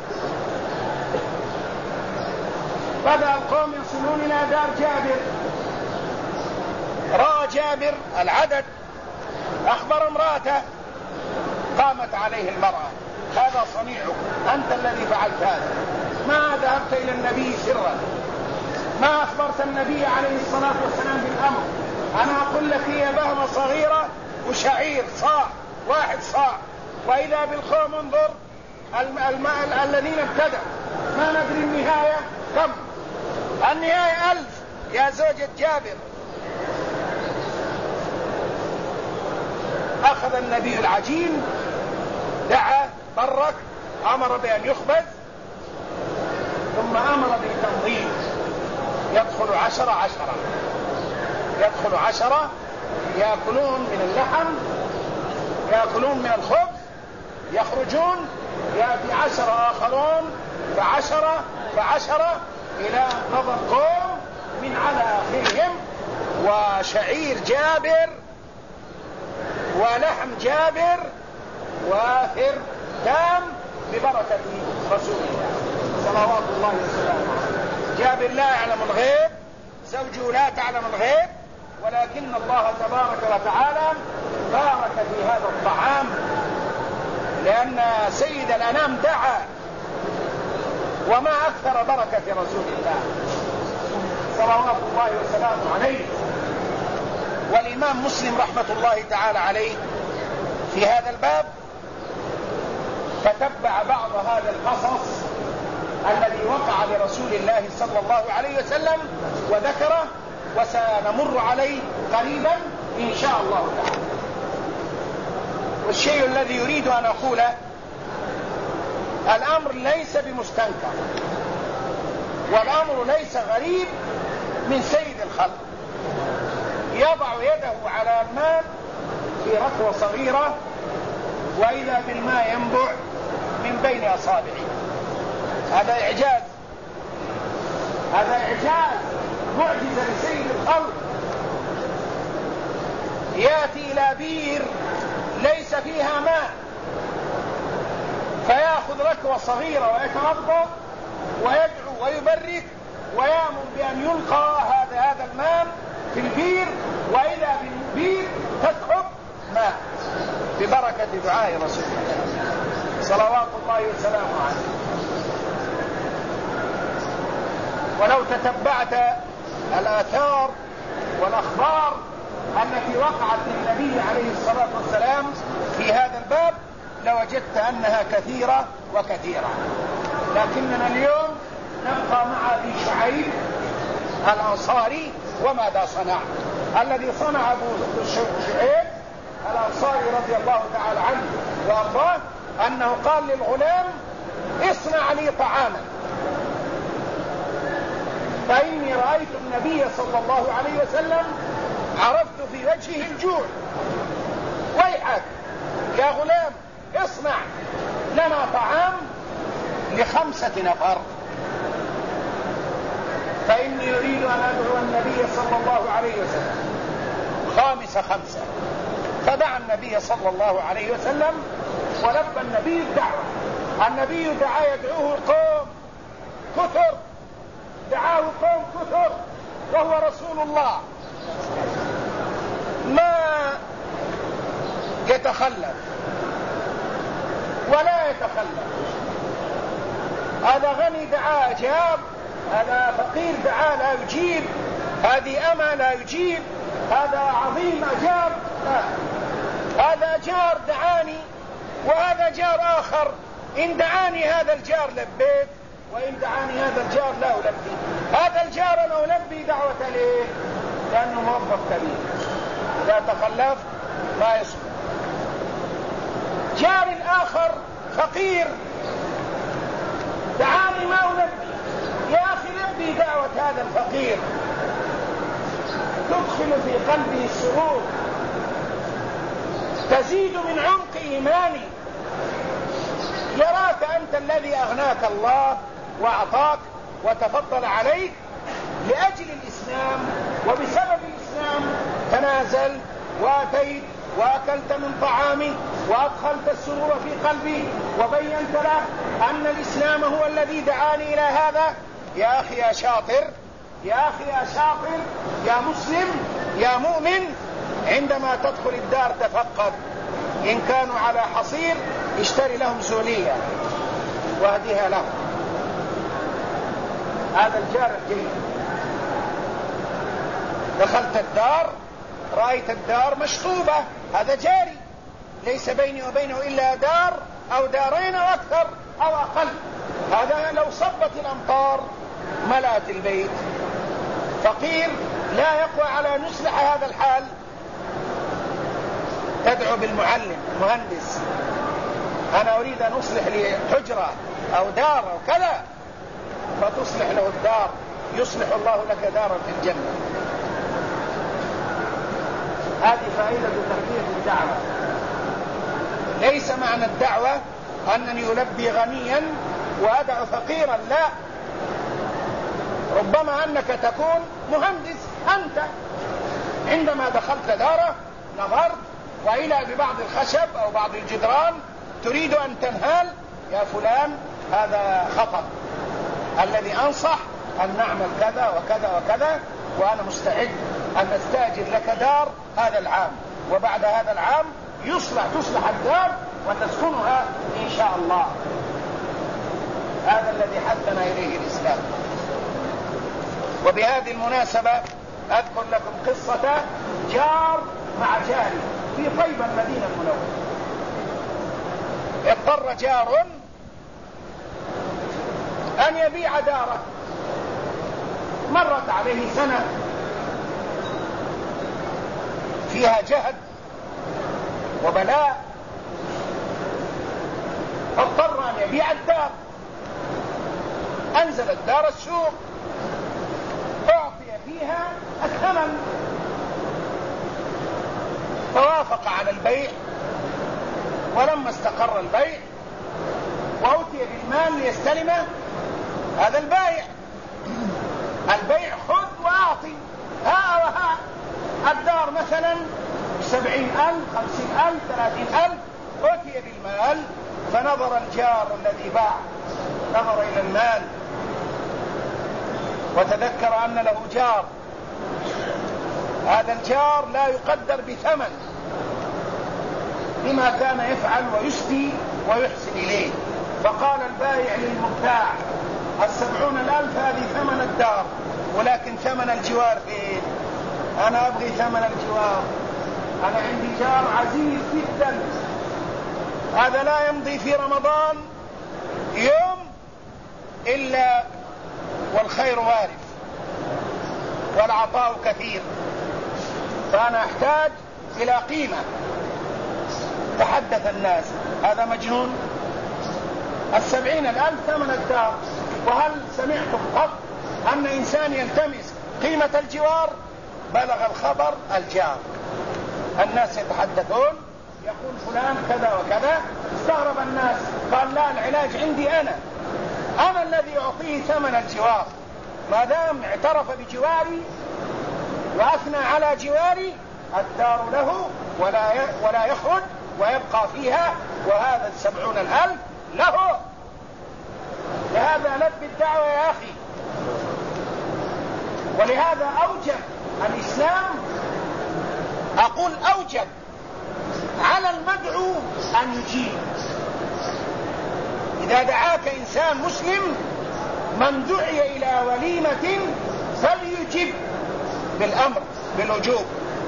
بدأ القوم يصلون إلى دار جابر. رأى جابر العدد، أخبر امرأته، قامت عليه المرأة: هذا صنيعك، أنت الذي فعلت هذا، ما ذهبت إلى النبي سرا، ما أخبرت النبي عليه الصلاة والسلام بالأمر. أنا أقول لك هي بهمة صغيرة وشعير صاع واحد صاع، وإذا بالقوم انظر الذين ابتدأوا، ما ندري النهاية كم، النهاية 1000 يا زوجة جابر. أخذ النبي العجين، دعا، برك، أمر بأن يخبز، ثم أمر بالتنظيم. يدخل 10 يدخل 10 يأكلون من اللحم، يأكلون من الخبز، يخرجون، يأتي 10 آخرون، فعشرة إلى أن قضى القوم من على آخرهم، وشعير جابر ولحم جابر وافر تام ببركة رسول الله صلوات الله وسلامه عليه. جابر لا يعلم الغيب، زوجه لا تعلم الغيب، ولكن الله تبارك وتعالى بارك في هذا الطعام، لأن سيد الأنام دعا، وما أكثر بركة رسول الله صلوات الله وسلامه عليه. والإمام مسلم رحمة الله تعالى عليه في هذا الباب فتبع بعض هذا القصص الذي وقع لرسول الله صلى الله عليه وسلم وذكره، وسنمر عليه قريبا إن شاء الله تعالى. والشيء الذي يريد أن أقوله: الأمر ليس بمستنكر، والأمر ليس غريب من سيد الخلق، يضع يده على الماء في ركوة صغيرة، وإذا بالماء ينبع من بين أصابعه. هذا إعجاز، هذا إعجاز، معجزة لسيد الخلق. يأتي إلى بير ليس فيها ماء، فيأخذ ركوة صغيرة ويتوضأ ويدعو ويبرك ويأمر بأن يلقى هذا الماء في البير، وإذا بالبير تسحب ماء ببركة دعاء رسول الله صلوات الله وسلامه عليه. ولو تتبعت الآثار والأخبار التي وقعت للنبي عليه الصلاة والسلام في هذا الباب لوجدت أنها كثيرة وكثيرة. لكننا اليوم نبقى مع أبي شعيب الأنصاري وماذا صنع. الذي صنع أبو شعيب الأنصاري رضي الله تعالى عنه وأرضاه أنه قال للغلام اصنع لي طعاما فإني رأيت النبي صلى الله عليه وسلم عرفت في وجهه الجوع. ويحك يا غلام اصنع لنا طعام ل5 نفر فإني أريد أن أدعو النبي صلى الله عليه وسلم خامس 5. فدعا النبي صلى الله عليه وسلم ولبى النبي الدعوة. النبي دعا يدعوه قوم كثر، دعاه قوم كثر وهو رسول الله ما يتخلف ولا يتخلف. هذا غني دعا أجاب، هذا فقير دعا لا يجيب، هذه أمة لا يجيب، هذا عظيم أجاب لا. هذا جار دعاني وهذا جار آخر، إن دعاني هذا الجار لبيت وإن دعاني هذا الجار لا ألبي. هذا الجار أنا ألبي دعوة ليه؟ لأنه موظف كبير إذا تخلف ما يصبر. جار الآخر فقير دعاني ما ألبي، يا أخي لبي دعوة هذا الفقير تدخل في قلبه السرور، تزيد من عمق إيماني. يراك أنت الذي أغناك الله وأعطاك وتفضل عليك لأجل الإسلام، وبسبب الإسلام تنازل وأتيت وأكلت من طعامي وأدخلت السرور في قلبي وبينت له أن الإسلام هو الذي دعاني إلى هذا. يا أخي يا شاطر، يا أخي يا شاطر، يا مسلم، يا مؤمن، عندما تدخل الدار تفقد، إن كانوا على حصير اشتري لهم زولية واهديها لهم. هذا الجار الجيد. دخلت الدار رأيت الدار مشطوبة، هذا جاري ليس بيني وبينه إلا دار أو دارين أو أكثر أو أقل. هذا لو صبت الأمطار ملأت البيت. فقير لا يقوى على أن يصلح هذا الحال، تدعو بالمعلم مهندس، أنا أريد أن أصلح لي حجرة أو دار أو كذا، فتصلح له الدار، يصلح الله لك دارا في الجنة. هذه فائدة تربية الدعوة. ليس معنى الدعوة أنني ألبي غنيا وأدع فقيرا، لا. ربما أنك تكون مهندس أنت، عندما دخلت داره نظرت وإلى ببعض الخشب أو بعض الجدران تريد أن تنهال، يا فلان هذا خطأ، الذي أنصح أن نعمل كذا وكذا وكذا، وأنا مستعد أن أستأجر لك دار هذا العام، وبعد هذا العام تصلح الدار وتسكنها إن شاء الله. هذا الذي حثنا إليه الإسلام. وبهذه المناسبة أذكر لكم قصة جار مع جاري في طيبة المدينة المنورة. اضطر جار أن يبيع داره، مرت عليه سنة فيها جهد وبلاء، اضطر أن يبيع الدار. أنزل الدار السوق، أعطي فيها الثمن، توافق على البيع، ولما استقر البيع وأوتي بالمال ليستلمه هذا البائع. البيع خذ وأعطي، ها وها. الدار مثلا 70,000 50,000 30,000، أوتي بالمال. فنظر الجار الذي باع، نظر إلى المال وتذكر أن له جار، هذا الجار لا يقدر بثمن لما كان يفعل ويسدي ويحسن إليه. فقال البائع للمبتاع 70,000 هذه ثمن الدار، ولكن ثمن الجوار فين؟ أنا أبغي ثمن الجوار، أنا عندي جار عزيز جدا هذا لا يمضي في رمضان يوم إلا والخير وارد والعطاء كثير، فأنا أحتاج إلى قيمة. تحدث الناس هذا مجنون، 70,000 ثمن الدار. وهل سمعتم قط أن إنسان يلتمس قيمة الجوار؟ بلغ الخبر الجار، الناس يتحدثون يقول فلان كذا وكذا، استغرب الناس، قال لا، العلاج عندي أنا الذي أعطيه ثمن الجوار، ما دام اعترف بجواري وأثنى على جواري الدار له ولا يخرج ويبقى فيها، وهذا 70,000 له. لهذا لب الدعوة يا أخي. ولهذا أوجب الإسلام، أقول أوجب على المدعو أن يجيب. إذا دعاك إنسان مسلم من دعي إلى وليمة فليجب بالأمر بالوجوب،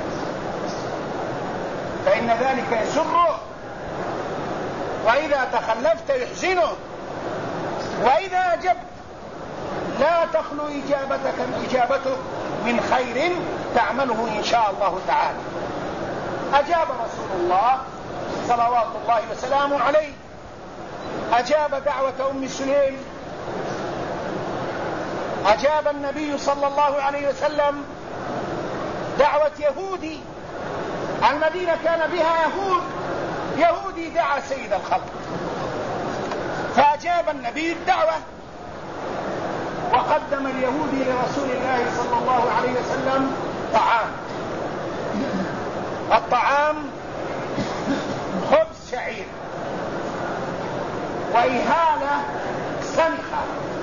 فإن ذلك يسره، وإذا تخلفت يحزنه، وإذا أجبت لا تخلو إجابتك من خير تعمله إن شاء الله تعالى. أجاب رسول الله صلوات الله وسلامه عليه، أجاب دعوة أم سليم، أجاب النبي صلى الله عليه وسلم دعوة يهودي. المدينة كان بها يهودي دعا سيد الخلق، فأجاب النبي الدعوة، وقدم اليهودي لرسول الله صلى الله عليه وسلم طعام. الطعام خبز شعير وإهالة سنخة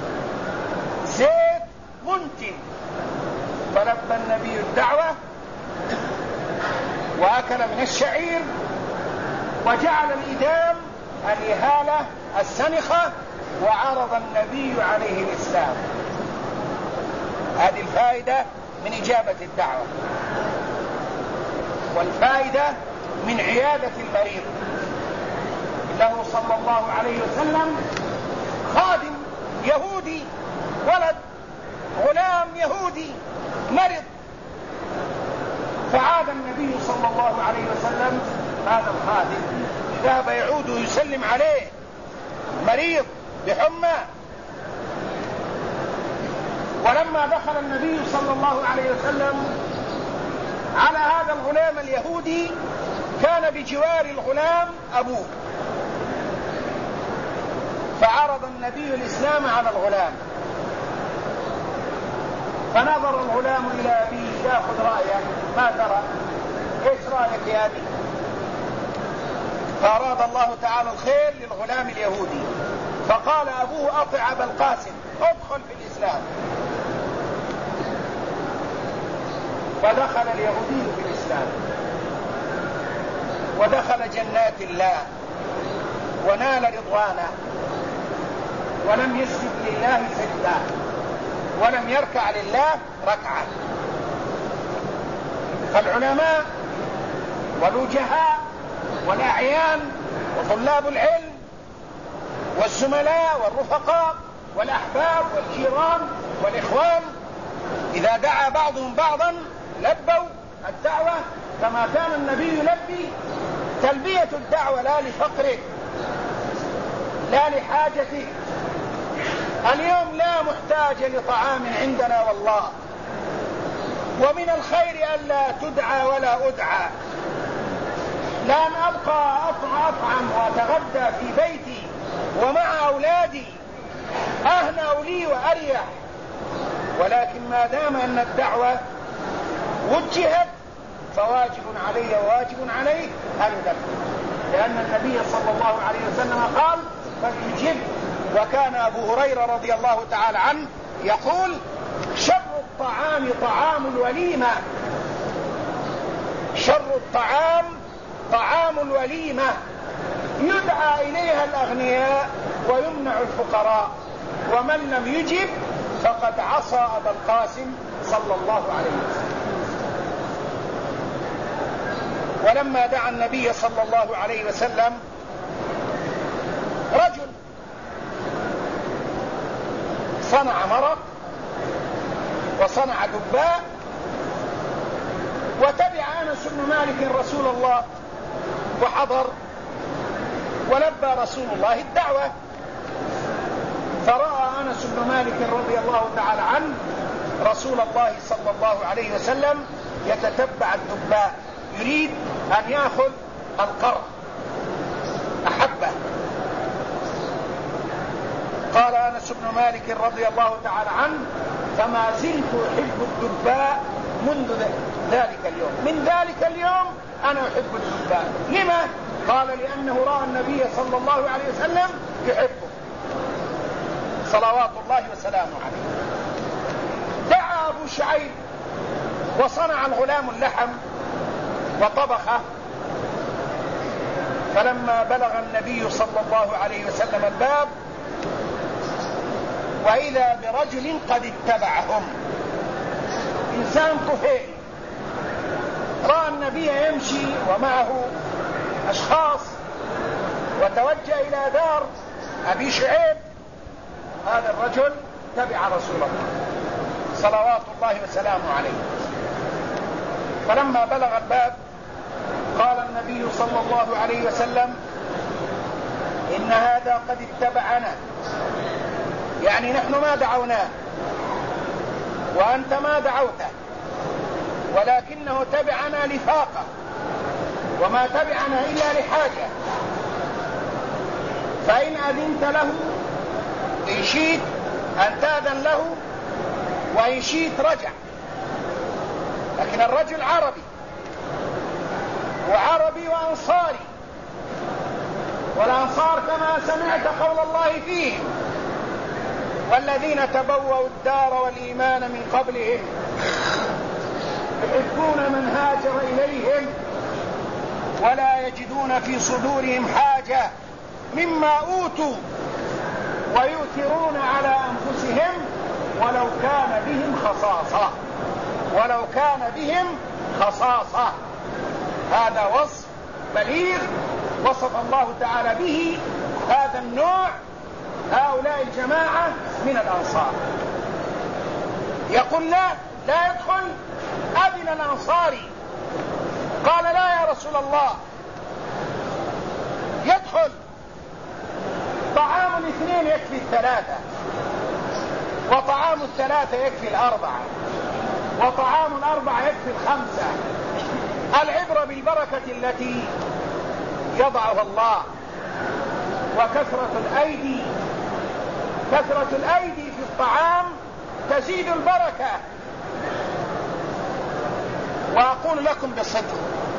زيت منتن، فلبى النبي الدعوة وأكل من الشعير وجعل الإدام الإهالة السنخة، وعرض النبي عليه الإسلام. هذه الفائدة من إجابة الدعوة، والفائدة من عيادة المريض. له صلى الله عليه وسلم خادم يهودي، ولد غلام يهودي مرض، فعاد النبي صلى الله عليه وسلم هذا الخادم، ذهب يعود ويسلم عليه، مريض بحمى. ولما دخل النبي صلى الله عليه وسلم على هذا الغلام اليهودي، كان بجوار الغلام أبوه، فعرض النبي الإسلام على الغلام، فنظر الغلام إلى أبيه يأخذ رأيه، ما ترى؟ إيش رأيك يا أبي؟ فأراد الله تعالى الخير للغلام اليهودي، فقال أبوه أطع أبا القاسم، ادخل في الإسلام. فدخل اليهودي في الإسلام ودخل جنات الله ونال رضوانه، ولم يسجد لله سجدا، ولم يركع لله ركعة. فالعلماء والوجهاء والأعيان وطلاب العلم والزملاء والرفقاء والأحباب والجيران والإخوان إذا دعا بعضهم بعضا لبوا الدعوة كما كان النبي يلبي. تلبية الدعوة لا لفقرك لا لحاجتك. اليوم لا محتاج لطعام عندنا والله، ومن الخير ألا تدعى ولا أدعى، لأن أبقى أطعم وأتغدى في بيتي ومع أولادي أهنأ لي وأريح. ولكن ما دام أن الدعوة وجهت فواجب علي وواجب عليك أن نلبي، لأن النبي صلى الله عليه وسلم قال فليجب. وكان أبو هريرة رضي الله تعالى عنه يقول شر الطعام طعام الوليمة، شر الطعام طعام الوليمة، يدعى إليها الأغنياء ويمنع الفقراء، ومن لم يجب فقد عصى أبا القاسم صلى الله عليه وسلم. ولما دعا النبي صلى الله عليه وسلم صنع مرق وصنع دباء، وتبع أنس بن مالك رسول الله وحضر ولبى رسول الله الدعوة. فرأى أنس بن مالك رضي الله تعالى عنه رسول الله صلى الله عليه وسلم يتتبع الدباء، يريد أن يأخذ القرع، أحبه. قال أنس بن مالك رضي الله تعالى عنه: فما زلت أحب الدباء منذ ذلك اليوم، من ذلك اليوم أنا أحب الدباء. لما؟ قال: لأنه رأى النبي صلى الله عليه وسلم يحبه صلوات الله وسلامه عليه. دعا أبو شعيب وصنع الغلام اللحم وطبخه. فلما بلغ النبي صلى الله عليه وسلم الباب وإذا برجل قد اتبعهم، إنسان طفيل، رأى النبي يمشي ومعه أشخاص وتوجه إلى دار أبي شعيب. هذا الرجل تبع رسول الله صلوات الله وسلامه عليه. فلما بلغ الباب قال النبي صلى الله عليه وسلم: إن هذا قد اتبعنا، يعني نحن ما دعوناه وأنت ما دعوته، ولكنه تبعنا لفاقة، وما تبعنا إلا لحاجة، فإن أذنت له إن شئت أن تأذن له، وإن شئت رجع. لكن الرجل عربي وعربي وأنصاري، والأنصار كما سمعت قول الله فيهم: والذين تبوأوا الدار والإيمان من قبلهم يحبون من هاجر إليهم ولا يجدون في صدورهم حاجة مما أوتوا ويؤثرون على أنفسهم ولو كان بهم خصاصة، ولو كان بهم خصاصة. هذا وصف بليغ وصف الله تعالى به هذا النوع، هؤلاء الجماعة من الأنصار. يقول: لا يدخل. أذن الأنصاري، قال: لا يا رسول الله، يدخل. طعام الاثنين يكفي الثلاثة، وطعام الثلاثة يكفي الأربعة، وطعام الأربعة يكفي الخمسة. العبرة بالبركة التي يضعها الله، وكثرة الأيدي، كثرة الأيدي في الطعام تزيد البركة. وأقول لكم بصدق،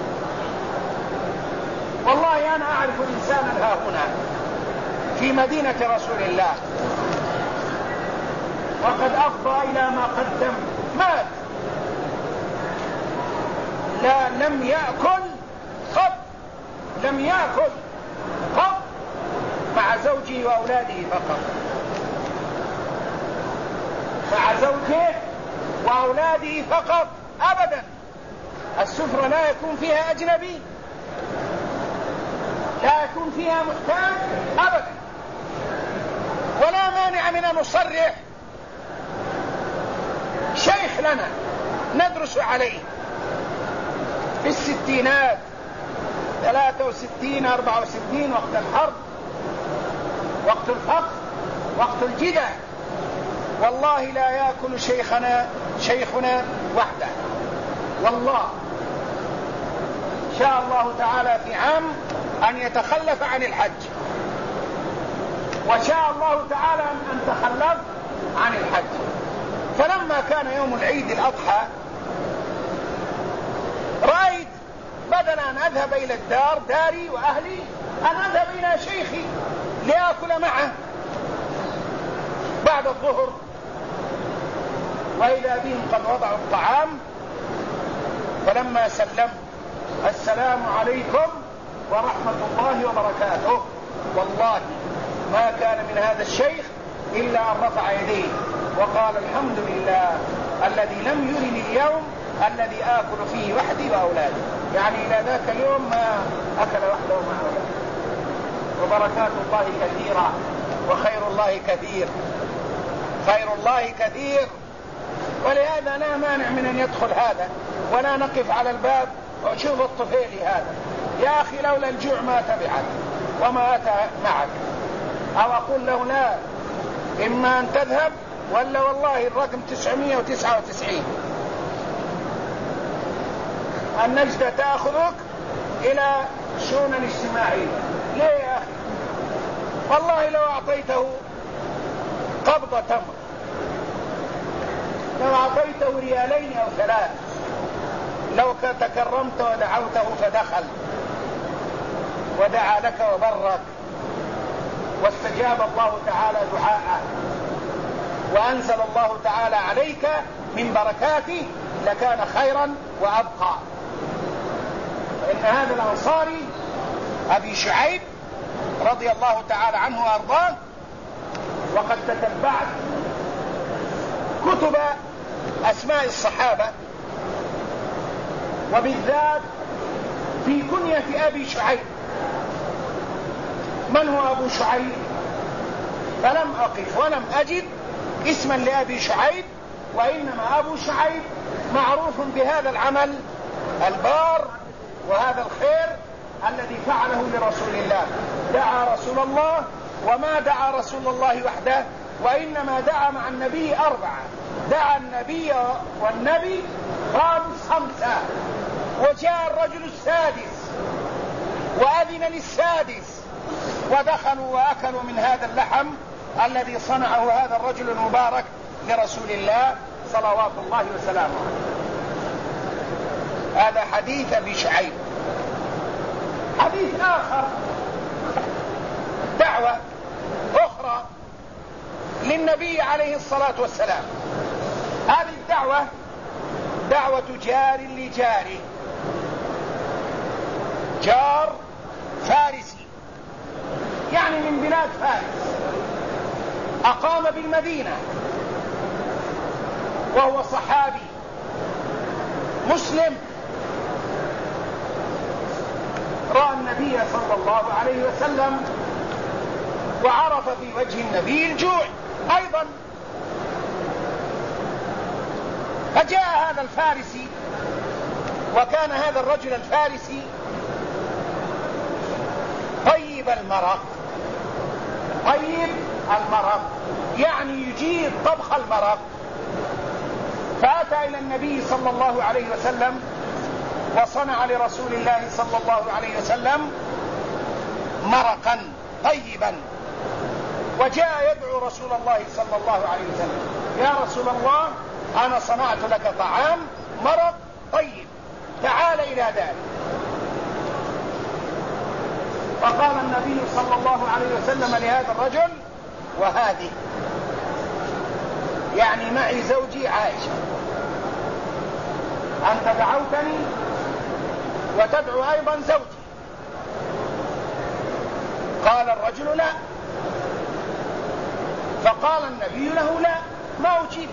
والله أنا أعرف إنسانا ها هنا في مدينة رسول الله وقد أفضى إلى ما قدم، مات، لم يأكل قط، لم يأكل قط مع زوجه وأولاده فقط، مع زوجه وأولاده فقط أبدا. السفرة لا يكون فيها أجنبي، لا يكون فيها محتاج أبدا. ولا مانع من أن نصرح شيخ لنا ندرس عليه في الستينات، 63 64، وقت الحرب، وقت الفقر، وقت الجدع، والله لا يأكل شيخنا وحده. والله شاء الله تعالى في عام أن يتخلف عن الحج، وشاء الله تعالى أن تخلف عن الحج. فلما كان يوم العيد الأضحى رأيت بدل أن أذهب إلى الدار داري وأهلي أن أذهب إلى شيخي لأكل معه بعد الظهر، وإذا بهم قد وضعوا الطعام. فلما سلمت: السلام عليكم ورحمة الله وبركاته، والله ما كان من هذا الشيخ إلا أن رفع يديه وقال: الحمد لله الذي لم يرني اليوم الذي آكل فيه وحدي وأولادي. يعني إلى ذاك اليوم ما أكل وحده مع أولاده. وبركات الله كثيرة وخير الله كثير. خير الله كثير. ولهذا لا مانع من أن يدخل هذا، ولا نقف على الباب وشوف الطفيلي هذا يا أخي لولا الجوع ما تبعك وما أتى معك، أو أقول له لا، إما أن تذهب ولا والله الرقم 999 النجدة تأخذك إلى الشؤون الاجتماعية. ليه يا أخي؟ والله لو أعطيته قبضة تمر، لو أعطيته ريالين أو 3، لو تكرمت ودعوته فدخل ودعا لك وبرك واستجاب الله تعالى دعاءه وأنزل الله تعالى عليك من بركاته لكان خيرا وأبقى. فإن هذا الأنصاري أبي شعيب رضي الله تعالى عنه وأرضاه، وقد تتبعت كتب أسماء الصحابة وبالذات في كنية أبي شعيب من هو أبو شعيب، فلم أقف ولم أجد اسما لأبي شعيب، وإنما أبو شعيب معروف بهذا العمل البار وهذا الخير الذي فعله لرسول الله. دعا رسول الله، وما دعا رسول الله وحده، وإنما دعا مع النبي 4، دعا النبي والنبي 5، وجاء الرجل السادس وأذن للسادس، ودخلوا وأكلوا من هذا اللحم الذي صنعه هذا الرجل المبارك لرسول الله صلوات الله وسلامه عليه. هذا حديث أبي شعيب. حديث آخر، دعوة أخرى للنبي عليه الصلاة والسلام. هذه الدعوة دعوة جار لجاره، جار فارسي يعني من بلاد فارس، أقام بالمدينة وهو صحابي مسلم، رأى النبي صلى الله عليه وسلم وعرف في وجه النبي الجوع أيضا، فجاء هذا الفارسي، وكان هذا الرجل الفارسي طيب المرق، طيب المرق يعني يجيد طبخ المرق. فأتى إلى النبي صلى الله عليه وسلم وصنع لرسول الله صلى الله عليه وسلم مرقا طيبا، وجاء يدعو رسول الله صلى الله عليه وسلم: يا رسول الله، أنا صنعت لك طعام مرق طيب، تعال إلى ذلك. فقال النبي صلى الله عليه وسلم لهذا الرجل: وهذه يعني معي زوجي عائشة، أنت دعوتني وتدعو أيضا زوجي. قال الرجل: لا. فقال النبي له: لا، ما أجيب،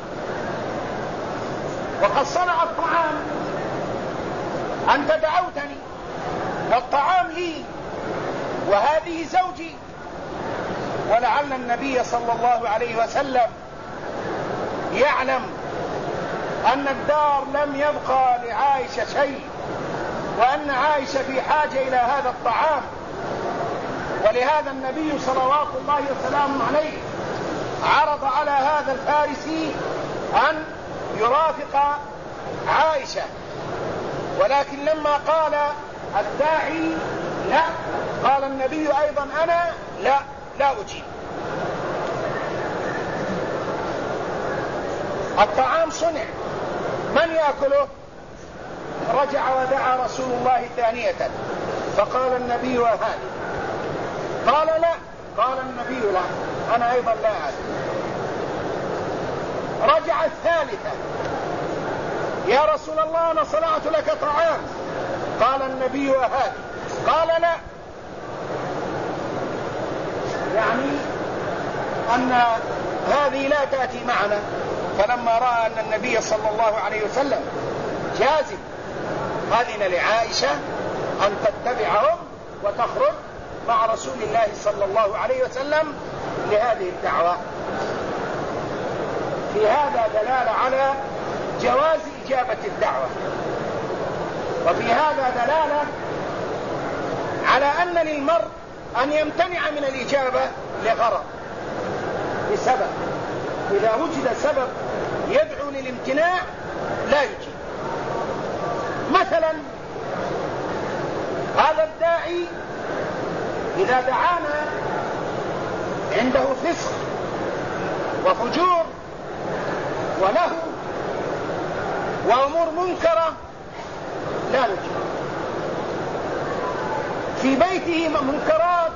وقد صنع الطعام، أنت دعوتني والطعام لي وهذه زوجي. ولعل النبي صلى الله عليه وسلم يعلم أن الدار لم يبقى لعائشة شيء، وأن عائشة في حاجة إلى هذا الطعام، ولهذا النبي صلوات الله وسلامه عليه عرض على هذا الفارسي أن يرافق عائشة، ولكن لما قال الداعي لا، قال النبي أيضا: أنا لا أجيب. الطعام صنع، من يأكله؟ رجع ودعا رسول الله ثانية، فقال النبي: وهذا. قال: لا. قال النبي: لا، أنا أيضا لا أكل. رجع الثالثة: يا رسول الله، أنا صنعت لك طعام. قال النبي: وهذا. قال: لا. يعني أن هذه لا تأتي معنا. فلما رأى أن النبي صلى الله عليه وسلم جازم، أذن لعائشة أن تتبعهم وتخرج مع رسول الله صلى الله عليه وسلم لهذه الدعوة. في هذا دلالة على جواز إجابة الدعوة، وفي هذا دلالة على أن للمرء أن يمتنع من الإجابة لغرض، لسبب. إذا وجد سبب يدعو للامتناع لا يجيب. مثلا هذا الداعي إذا دعانا عنده فسق وفجور وله وأمور منكرة لا نجيب. في بيته منكرات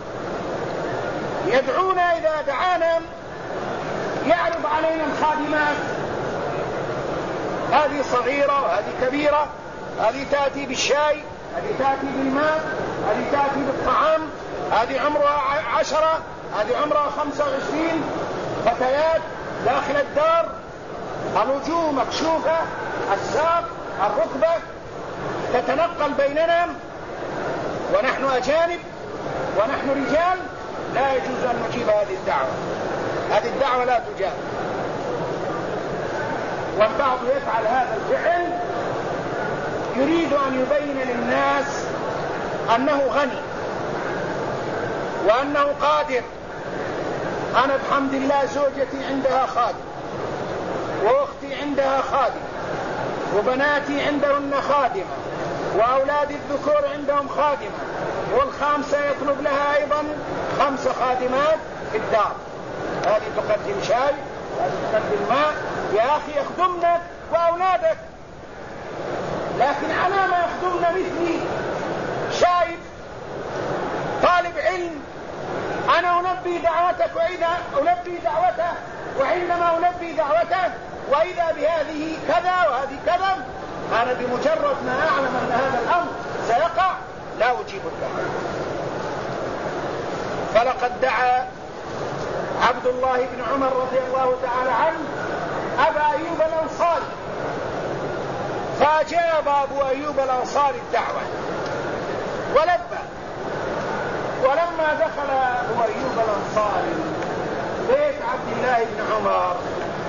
يدعونا، إذا دعانا يعرض علينا الخادمات، هذه صغيرة وهذه كبيرة، هذه تأتي بالشاي، هذه تأتي بالماء، هذه تأتي بالطعام، هذه عمرها 10، هذه عمرها 25، فتيات داخل الدار، الوجوه مكشوفة، الساق، الركبة، تتنقل بيننا ونحن أجانب ونحن رجال. لا يجوز أن نجيب هذه الدعوة، هذه الدعوة لا تجاب. والبعض يفعل هذا الفعل يريد أن يبين للناس أنه غني وأنه قادر. أنا بحمد الله زوجتي عندها خادم، وأختي عندها خادم، وبناتي عندهن خادمة، وأولاد الذكور عندهم خادمة، والخامسة يطلب لها أيضا 5 خادمات في الدار، هذه تقدم شاي، هذه تقدم ماء. يا أخي يخدمنك وأولادك، لكن على ما يخدمنا مثلي شايب طالب علم، أنا ألبي دعوتك وإذا ألبي دعوته، وعندما ألبي دعوته وإذا بهذه كذا وهذه كذا، أنا بمجرد ما أعلم أن هذا الأمر سيقع لا أجيب الدعوة. فلقد دعا عبد الله بن عمر رضي الله تعالى عنه أبا أيوب الأنصاري، فأجاب أبو أيوب الأنصاري الدعوة ولبى. ولما دخل أبو أيوب الأنصاري بيت عبد الله بن عمر،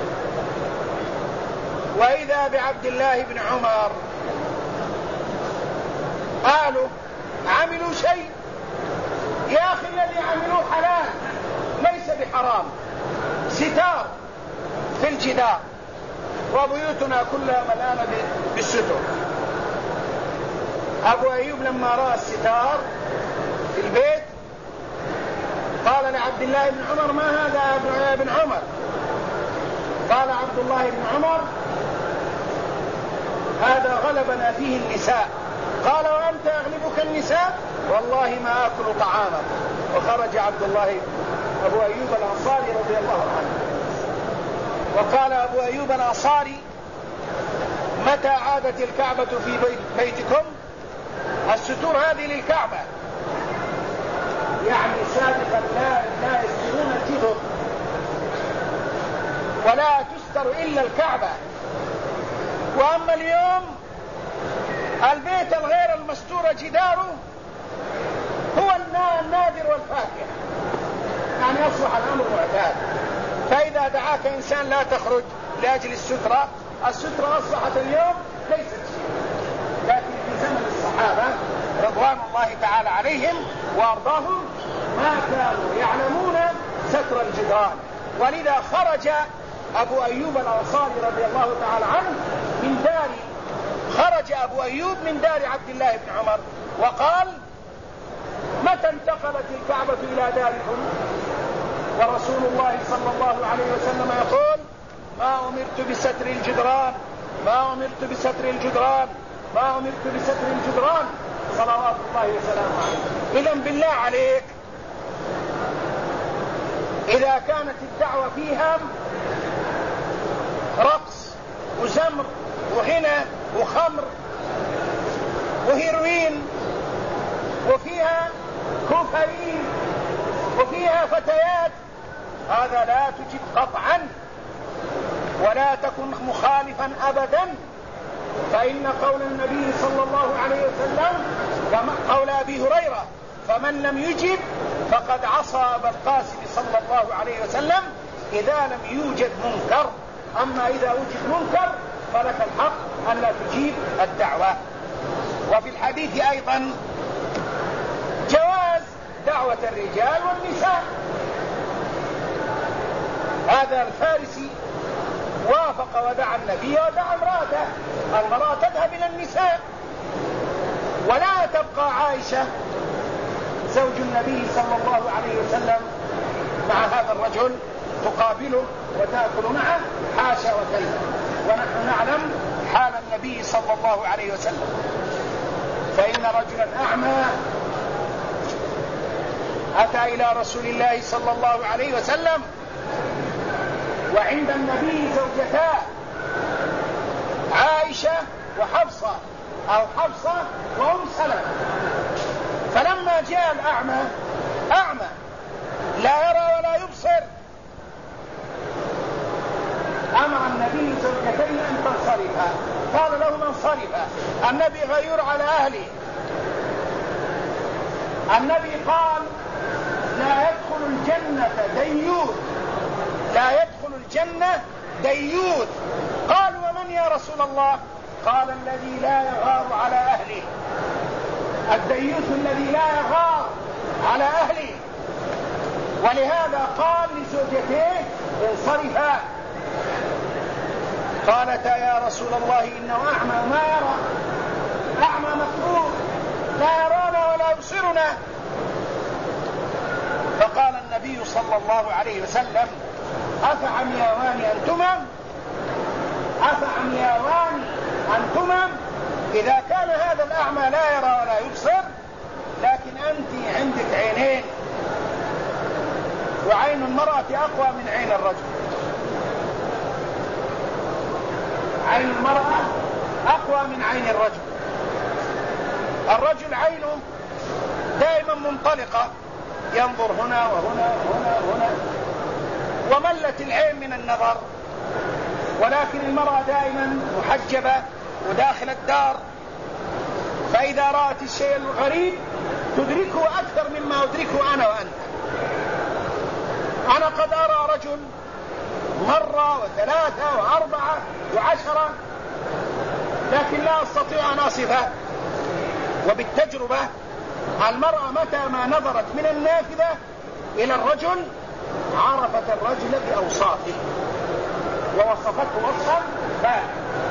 وإذا بعبد الله بن عمر قالوا عملوا شيء، يا أخي الذي عملوه حلال ليس بحرام، ستار في الجدار، وبيوتنا كلها ملانة بالستر. أبو أيوب لما رأى الستار في البيت قال لعبد الله بن عمر ما هذا يا ابن عمر؟ قال عبد الله بن عمر هذا غلبنا فيه النساء. قال وأنت يغلبك النساء؟ والله ما أكل طعامك. وخرج عبد الله أبو أيوب الأنصاري رضي الله عنه. وقال أبو أيوب الأنصاري متى عادت الكعبة في بيتكم؟ الستور هذه للكعبة، يعني سابقا لا يسترون الجدر ولا تستر إلا الكعبة. وأما اليوم البيت الغير المستور جداره هو النادر والفاكهة، يعني يصبح الأمر معتاد. فإذا دعاك إنسان لا تخرج لأجل السترة، السترة أصبحت اليوم ليست شيء. لكن في زمن الصحابة رضوان الله تعالى عليهم وأرضاهم ما كانوا يعلمون ستر الجدران، ولذا خرج أبو أيوب الأنصاري رضي الله تعالى عنه من دار، خرج أبو أيوب من دار عبد الله بن عمر وقال متى انتقلت الكعبة إلى داركم؟ ورسول الله صلى الله عليه وسلم يقول ما أمرت بستر الجدران، ما أمرت بستر الجدران، ما أمرت بستر الجدران، صلوات الله وسلامه عليه. إذن بالله عليك إذا كانت الدعوة فيها رقص وزمر وغنى وخمر وهيروين وفيها كوكايين وفيها فتيات، هذا لا تجب قطعا ولا تكن مخالفا أبدا. فإن قول النبي صلى الله عليه وسلم قول أبي هريرة فمن لم يجب فقد عصى أبا القاسم صلى الله عليه وسلم إذا لم يوجد منكر. أما إذا وجد منكر فلك الحق أن لا تجيب الدعوة. وفي الحديث أيضا جواز دعوة الرجال والنساء. هذا الفارسي وافق ودعا النبي ودعا امرأته. المرأة تذهب إلى النساء، ولا تبقى عائشة زوج النبي صلى الله عليه وسلم مع هذا الرجل تقابله وتأكل معه، حاشا وكلا. ونحن نعلم حال النبي صلى الله عليه وسلم، فإن رجلا أعمى أتى إلى رسول الله صلى الله عليه وسلم وعند النبي زوجتان، عائشة وحفصة أو حفصة وأم سلمة. فلما جاء الأعمى أعمى لا يرى ولا يبصر، أمر النبي زوجتين أن تنصرفا، قال لهما انصرفا. النبي غير على أهله. النبي قال لا يدخل الجنة ديوث، لا يدخل الجنة ديوث. قالوا ومن يا رسول الله؟ قال الذي لا يغار على أهله. الديوث الذي لا يغار على أهله. ولهذا قال لزوجته انصرفا. قالتا يا رسول الله إنه أعمى وما يرى، أعمى مكروه لا يرانا ولا يبصرنا. فقال النبي صلى الله عليه وسلم أفعمياوان أنتما، أفعمياوان أنتما. إذا كان هذا الأعمى لا يرى ولا يبصر، لكن أنت عندك عينين، وعين المرأة أقوى من عين الرجل. عين المرأة أقوى من عين الرجل. الرجل عينه دائما منطلقة، ينظر هنا وهنا وهنا وهنا، وملت العين من النظر. ولكن المرأة دائما محجبة وداخل الدار، فإذا رأت الشيء الغريب تدركه أكثر مما أدركه أنا وأنت. أنا قد أرى رجل مرة وثلاثة وأربعة وعشرة، لكن لا أستطيع أن أصفه. وبالتجربة المرأة متى ما نظرت من النافذة إلى الرجل عرفت الرجل بأوصافه ووصفته وصفا فاحشا.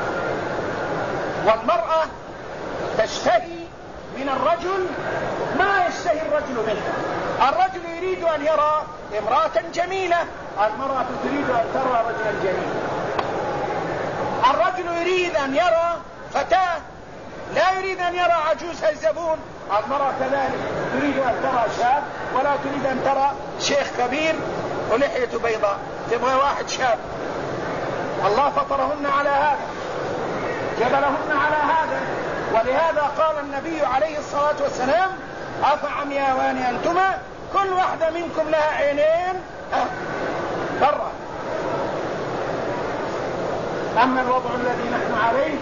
والمرأة تشتهي من الرجل ما يشتهي الرجل منها. الرجل يريد أن يرى امرأة جميلة، المرأة تريد أن ترى رجلا جميلا. الرجل يريد أن يرى فتاة، لا يريد أن يرى عجوز هيزبون. المرأة كذلك تريد أن ترى شاب، ولا تريد أن ترى شيخ كبير ولحيته بيضاء، تبغى واحد شاب. الله فطرهن على هذا، جبلهن على هذا. ولهذا قال النبي عليه الصلاة والسلام أفعمياوان أنتما، كل واحدة منكم لها عينين برا. أما الوضع الذي نحن عليه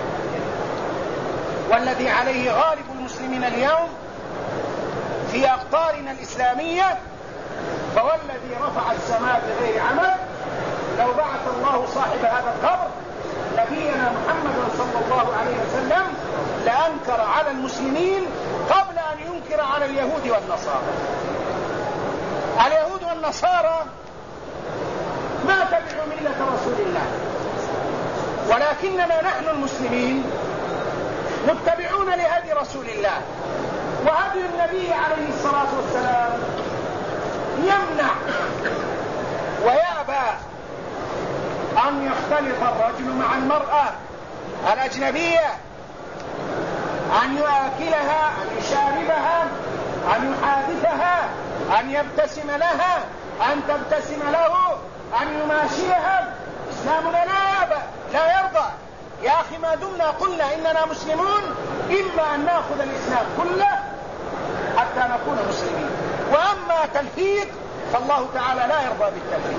والذي عليه غالب المسلمين اليوم في أقطارنا الإسلامية، فوالذي رفع السماء بغير عمد لو بعث الله صاحب هذا القبر نبينا محمد صلى الله عليه وسلم لأنكر على المسلمين قبل أن ينكر على اليهود والنصارى. اليهود والنصارى ما تبعوا ملة رسول الله، ولكننا نحن المسلمين متبعون لهدي رسول الله. وهدي النبي عليه الصلاة والسلام يمنع ويأبى أن يختلط الرجل مع المرأة الأجنبية، أن يأكلها، أن يشاربها، أن يحادثها، أن يبتسم لها، أن تبتسم له، أن يماشيها. إسلامنا لا يأبى، لا يرضى. يا أخي ما دمنا قلنا إننا مسلمون، إما أن نأخذ الإسلام كله حتى نكون مسلمين. وأما تلفيق فالله تعالى لا يرضى بالتلفيق.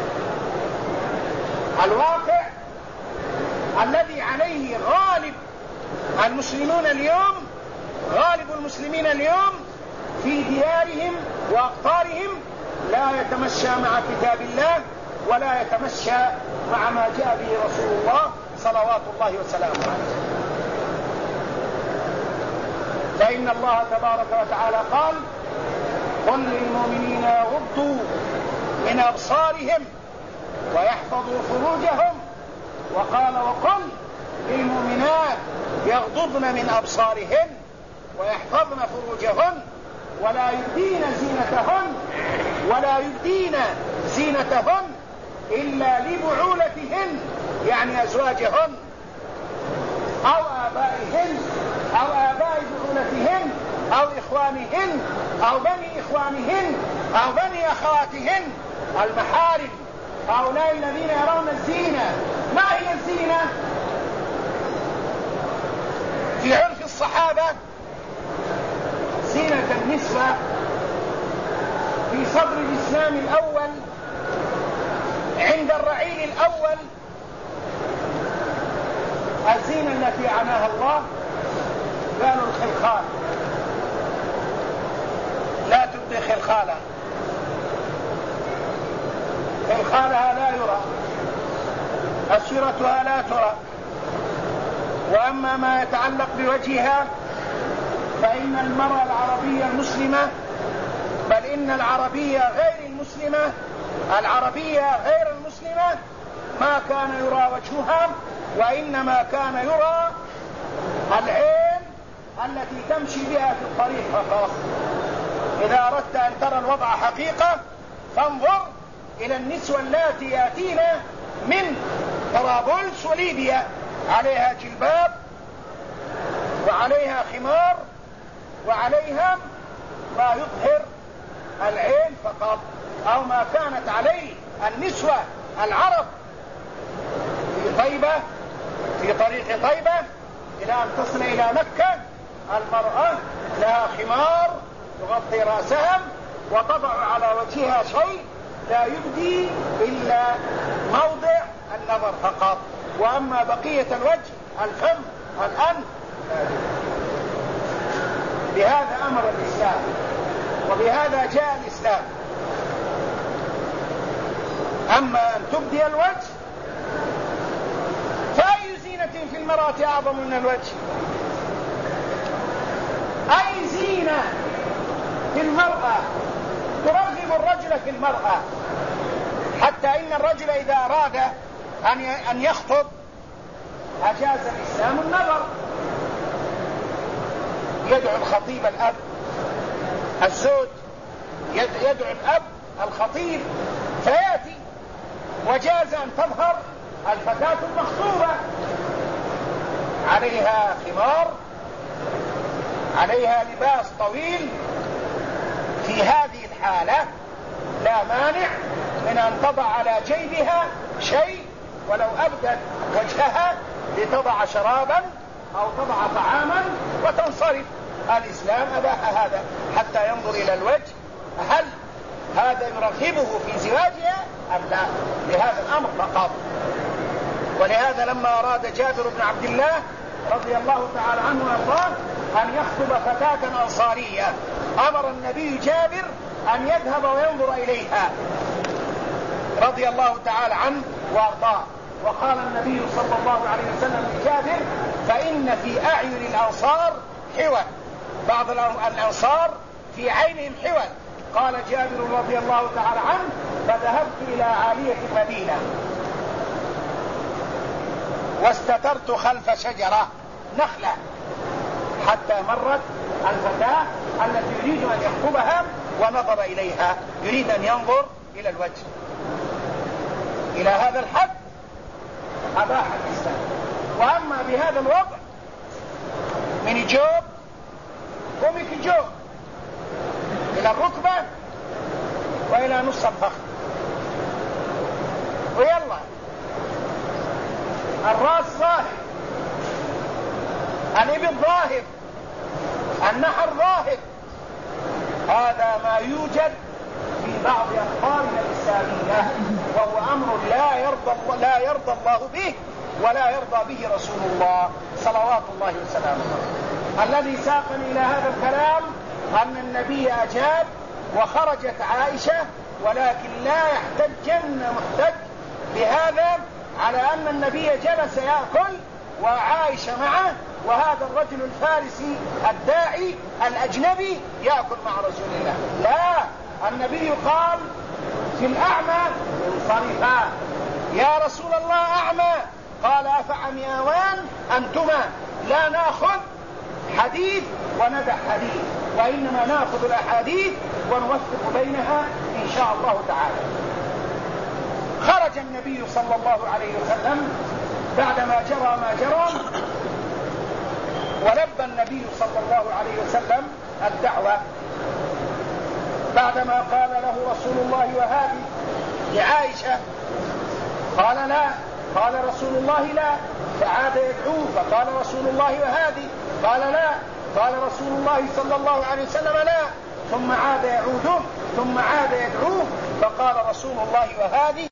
الواقع الذي عليه غالب المسلمون اليوم، غالب المسلمين اليوم في ديارهم وأقطارهم لا يتمشى مع كتاب الله ولا يتمشى مع ما جاء به رسول الله صلوات الله وسلامه عليه. فإن الله تبارك وتعالى قال: قل للمؤمنين يغضوا من أبصارهم ويحفظوا فروجهم، وقال: وقل للمؤمنات يغضضن من أبصارهن ويحفظن فروجهن ولا يبدين زينتهن إلا لبعولتهن، يعني أزواجهن أو آبائهن أو آباء بعولتهن أو إخوانهن أو بني إخوانهن أو بني أخواتهن المحارم، هؤلاء الذين يرون الزينة. ما هي الزينة في عرف الصحابة؟ زينة النسوة في صدر الإسلام الأول عند الرعيل الأول، الزينة التي عناها الله قالوا الخلخال، لا تبدي خلخالها، خلخالها لا يرى، أسرتها لا ترى. وأما ما يتعلق بوجهها فإن المرأة العربية المسلمة، بل إن العربية غير المسلمة، ما كان يرى وجهها، وإنما كان يرى العين التي تمشي بها في الطريق فقط. إذا أردت أن ترى الوضع حقيقة فانظر إلى النسوة اللاتي يأتين من طرابلس وليبيا، عليها جلباب وعليها خمار وعليها ما يظهر العين فقط، أو ما كانت عليه النسوة العرب في طيبة، في طريق طيبة إلى أن تصل إلى مكة. المرأة لها خمار تغطي رأسها وتضع على وجهها شيء لا يبدي إلا موضع النظر فقط، وأما بقية الوجه، الفم، الأنف، بهذا أمر الإسلام وبهذا جاء الإسلام. أما أن تبدي الوجه، فأي زينة في المرأة أعظم من الوجه؟ أي زينة في المرأة ترغب الرجل في المرأة؟ حتى إن الرجل إذا أراد أن يخطب أجاز الإسلام النظر، يدعو الخطيب الأب، الزوج يدعو الأب الخطيب فيأتي، وجاز أن تظهر الفتاة المخطوبة عليها خمار، عليها لباس طويل. في هذه الحالة لا مانع من أن تضع على جيبها شيء ولو أبدت وجهها لتضع شرابا أو تضع طعاما وتنصرف. الإسلام أباح هذا حتى ينظر إلى الوجه، هل هذا يرغبه في زواجها أم لا، لهذا الأمر فقط. ولهذا لما أراد جابر بن عبد الله رضي الله تعالى عنه وارضاه أن يخطب فتاة أنصارية، أمر النبي جابر أن يذهب وينظر إليها رضي الله تعالى عنه وارضاه. وقال النبي صلى الله عليه وسلم لجابر: فإن في أعين الأنصار حول، بعض الأنصار في عينهم حول. قال جابر رضي الله تعالى عنه: فذهبت إلى عالية المدينة واستترت خلف شجرة نخلة حتى مرت الفتاة التي يريد أن يخطبها ونظر إليها، يريد أن ينظر إلى الوجه. إلى هذا الحد أباح الإسلام. وأما بهذا الوضع من جوب ومك جوب إلى الركبة وإلى نص الفخذ، ويلا الرأس ظاهر، الإبط ظاهر، النحر ظاهر. هذا ما يوجد في بعض أخبارنا الإسلامية، وهو أمر لا يرضى الله به ولا يرضى به رسول الله صلوات الله وسلامه. الذي ساقني إلى هذا الكلام أن النبي أجاب، وخرجت عائشة ولكن لا يحتجن محتج بهذا على أن النبي جلس يأكل وعائشة معه، وهذا الرجل الفارسي الداعي الأجنبي يأكل مع رسول الله. لا، النبي قال في الأعمى انصرفا. يا رسول الله أعمى، قال أفعمياوان أنتما؟ لا نأخذ حديث وندع حديث، وإنما نأخذ الأحاديث ونوفق بينها إن شاء الله تعالى. خرج النبي صلى الله عليه وسلم بعدما جرى ما جرى، ولبى النبي صلى الله عليه وسلم الدعوة بعدما قال له رسول الله وهذه لعائشة، قال لا، قال رسول الله لا، فعاد يدعوه فقال رسول الله وهذه، قال لا، قال رسول الله صلى الله عليه وسلم لا، ثم عاد يعوده ثم عاد يدعوه فقال رسول الله وهذه.